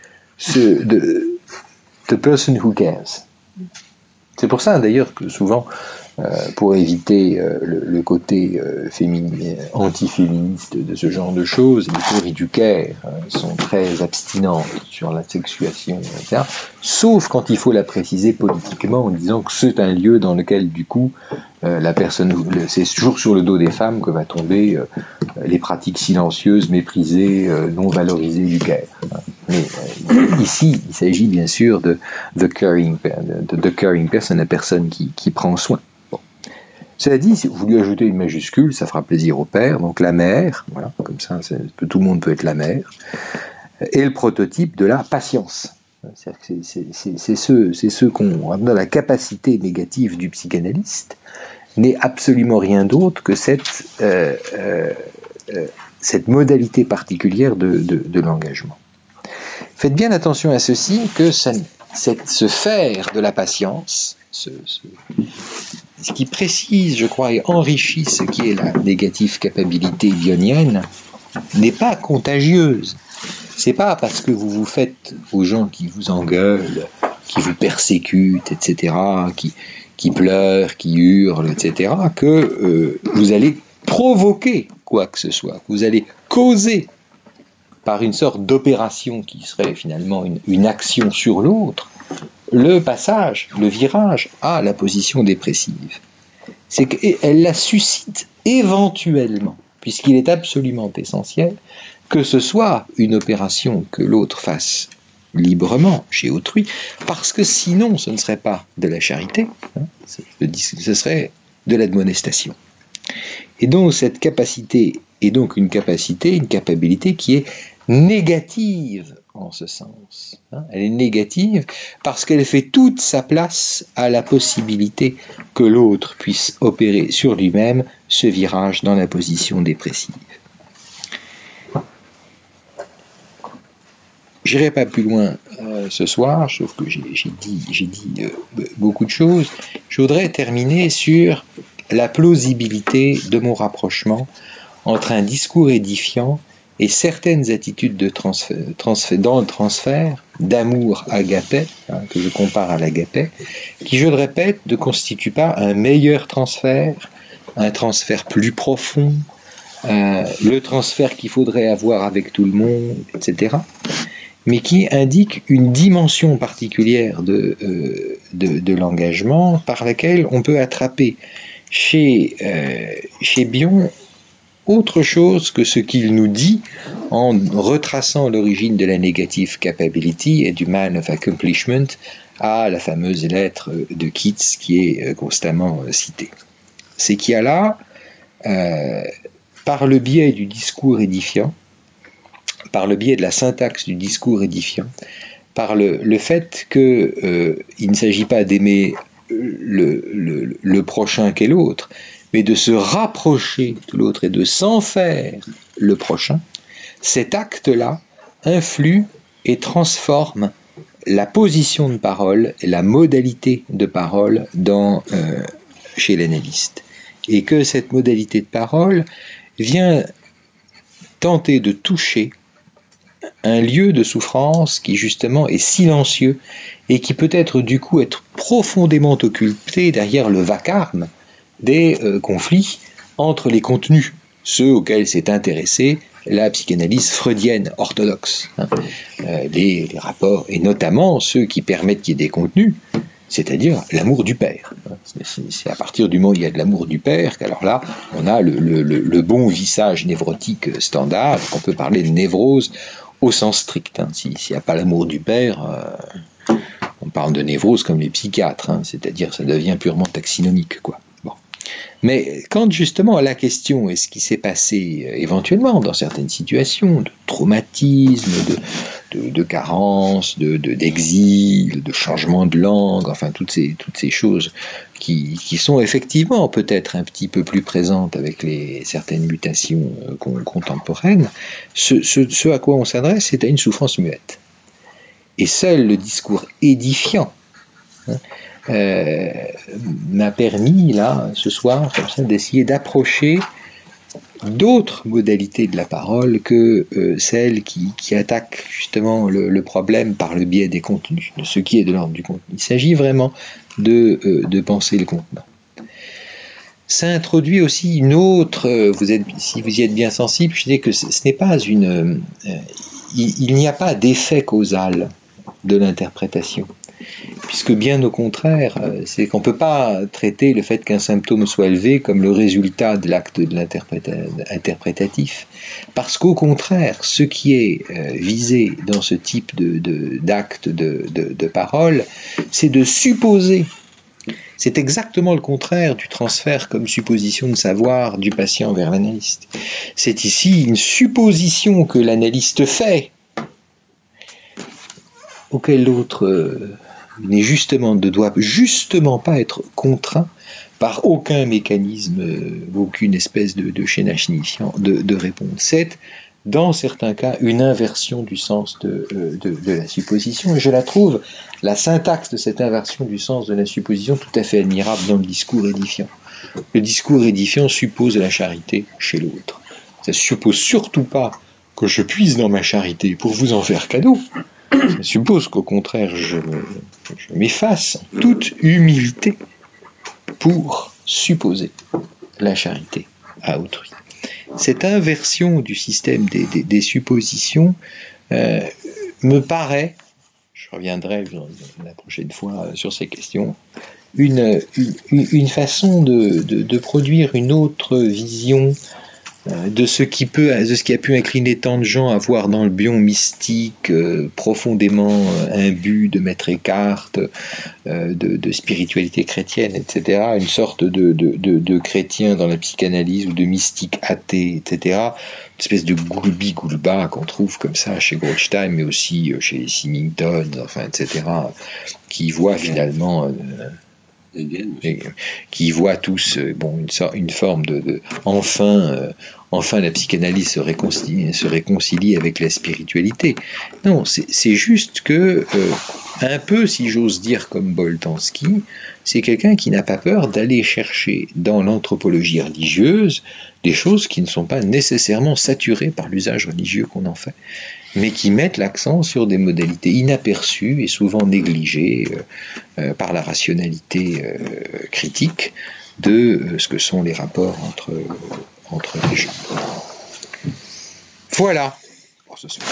The person who cares. C'est pour ça d'ailleurs que souvent, pour éviter le côté anti-féministe de ce genre de choses, les théories du care sont très abstinentes sur la sexuation, etc. Sauf quand il faut la préciser politiquement en disant que c'est un lieu dans lequel du coup la personne, c'est toujours sur le dos des femmes que va tomber les pratiques silencieuses, méprisées, non valorisées du care. Mais ici, il s'agit bien sûr de the caring person, la personne qui prend soin. Bon. Cela dit, si vous lui ajoutez une majuscule, ça fera plaisir au père, donc la mère, voilà, comme ça, tout le monde peut être la mère, est le prototype de la patience. C'est ce qu'on dans la capacité négative du psychanalyste n'est absolument rien d'autre que cette modalité particulière de l'engagement. Faites bien attention à ceci, que ce faire de la patience, ce qui précise, je crois, et enrichit ce qui est la négative capabilité bionienne, n'est pas contagieuse. C'est pas parce que vous vous faites aux gens qui vous engueulent, qui vous persécutent, etc., qui pleurent, qui hurlent, etc., que vous allez provoquer quoi que ce soit, que vous allez causer par une sorte d'opération qui serait finalement une action sur l'autre, le passage, le virage à la position dépressive. C'est qu'elle la suscite éventuellement, puisqu'il est absolument essentiel que ce soit une opération que l'autre fasse librement chez autrui, parce que sinon ce ne serait pas de la charité, ce serait de l'admonestation. Et donc cette capacité est donc une capacité qui est négative en ce sens. Elle est négative parce qu'elle fait toute sa place à la possibilité que l'autre puisse opérer sur lui-même ce virage dans la position dépressive. Je n'irai pas plus loin ce soir, sauf que j'ai dit beaucoup de choses. Je voudrais terminer sur la plausibilité de mon rapprochement entre un discours édifiant et certaines attitudes dans le transfert, d'amour agapé, que je compare à l'agapé, qui, je le répète, ne constitue pas un meilleur transfert, un transfert plus profond, le transfert qu'il faudrait avoir avec tout le monde, etc., mais qui indique une dimension particulière de l'engagement par laquelle on peut attraper chez Bion autre chose que ce qu'il nous dit en retraçant l'origine de la negative capability et du man of accomplishment à la fameuse lettre de Keats qui est constamment citée. C'est qu'il y a là, par le biais du discours édifiant, par le biais de la syntaxe du discours édifiant, par le fait qu'il ne s'agit pas d'aimer le prochain qu'est l'autre, mais de se rapprocher de l'autre et de s'en faire le prochain, cet acte-là influe et transforme la position de parole et la modalité de parole chez l'analyste. Et que cette modalité de parole vient tenter de toucher un lieu de souffrance qui justement est silencieux et qui peut être du coup être profondément occulté derrière le vacarme des conflits entre les contenus, ceux auxquels s'est intéressée la psychanalyse freudienne orthodoxe, les rapports, et notamment ceux qui permettent qu'il y ait des contenus, c'est-à-dire l'amour du père. C'est à partir du moment où il y a de l'amour du père qu'alors là, on a le bon visage névrotique standard, qu'on peut parler de névrose au sens strict. S'il n'y a pas l'amour du père, on parle de névrose comme les psychiatres, c'est-à-dire ça devient purement taxinomique, quoi. Bon. Mais quand justement la question est ce qui s'est passé éventuellement dans certaines situations de traumatisme, de carence, d'exil, de changement de langue, enfin toutes ces choses qui sont effectivement peut-être un petit peu plus présentes avec certaines mutations contemporaines, ce à quoi on s'adresse, c'est à une souffrance muette. Et seul le discours édifiant m'a permis, là, ce soir, comme ça, d'essayer d'approcher d'autres modalités de la parole que celles qui attaquent justement le problème par le biais des contenus, de ce qui est de l'ordre du contenu. Il s'agit vraiment de penser le contenant. Ça introduit aussi une autre, si vous y êtes bien sensible, je dis que ce n'est pas il n'y a pas d'effet causal de l'interprétation. Puisque bien au contraire, c'est qu'on ne peut pas traiter le fait qu'un symptôme soit élevé comme le résultat de l'acte de interprétatif. Parce qu'au contraire, ce qui est visé dans ce type d'acte de parole, c'est de supposer. C'est exactement le contraire du transfert comme supposition de savoir du patient vers l'analyste. C'est ici une supposition que l'analyste fait, auquel l'autre ne doit justement pas être contraint par aucun mécanisme, aucune espèce de chaînage signifiant de réponse. C'est, dans certains cas, une inversion du sens de la supposition, et je la trouve, la syntaxe de cette inversion du sens de la supposition, tout à fait admirable dans le discours édifiant. Le discours édifiant suppose la charité chez l'autre. Ça ne suppose surtout pas que je puise dans ma charité pour vous en faire cadeau. Ça suppose qu'au contraire, je m'efface en toute humilité pour supposer la charité à autrui. Cette inversion du système des suppositions me paraît, je reviendrai la prochaine fois sur ces questions, une façon de produire une autre vision de ce qui a pu incliner tant de gens à voir dans le bion mystique profondément imbu de Maître Eckhart, de spiritualité chrétienne, etc., une sorte de chrétien dans la psychanalyse ou de mystique athée, etc., une espèce de goulbi-goulba qu'on trouve comme ça chez Goldstein, mais aussi chez Symington, enfin, etc., qui voit finalement... qui voient tous une forme de enfin la psychanalyse se réconcilie avec la spiritualité. Non, c'est juste que un peu, si j'ose dire, comme Boltanski, c'est quelqu'un qui n'a pas peur d'aller chercher dans l'anthropologie religieuse des choses qui ne sont pas nécessairement saturées par l'usage religieux qu'on en fait, mais qui mettent l'accent sur des modalités inaperçues et souvent négligées par la rationalité critique de ce que sont les rapports entre les gens. Voilà pour ce soir.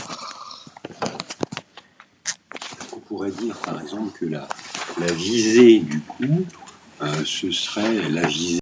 On pourrait dire par exemple que la visée du coup, ce serait la visée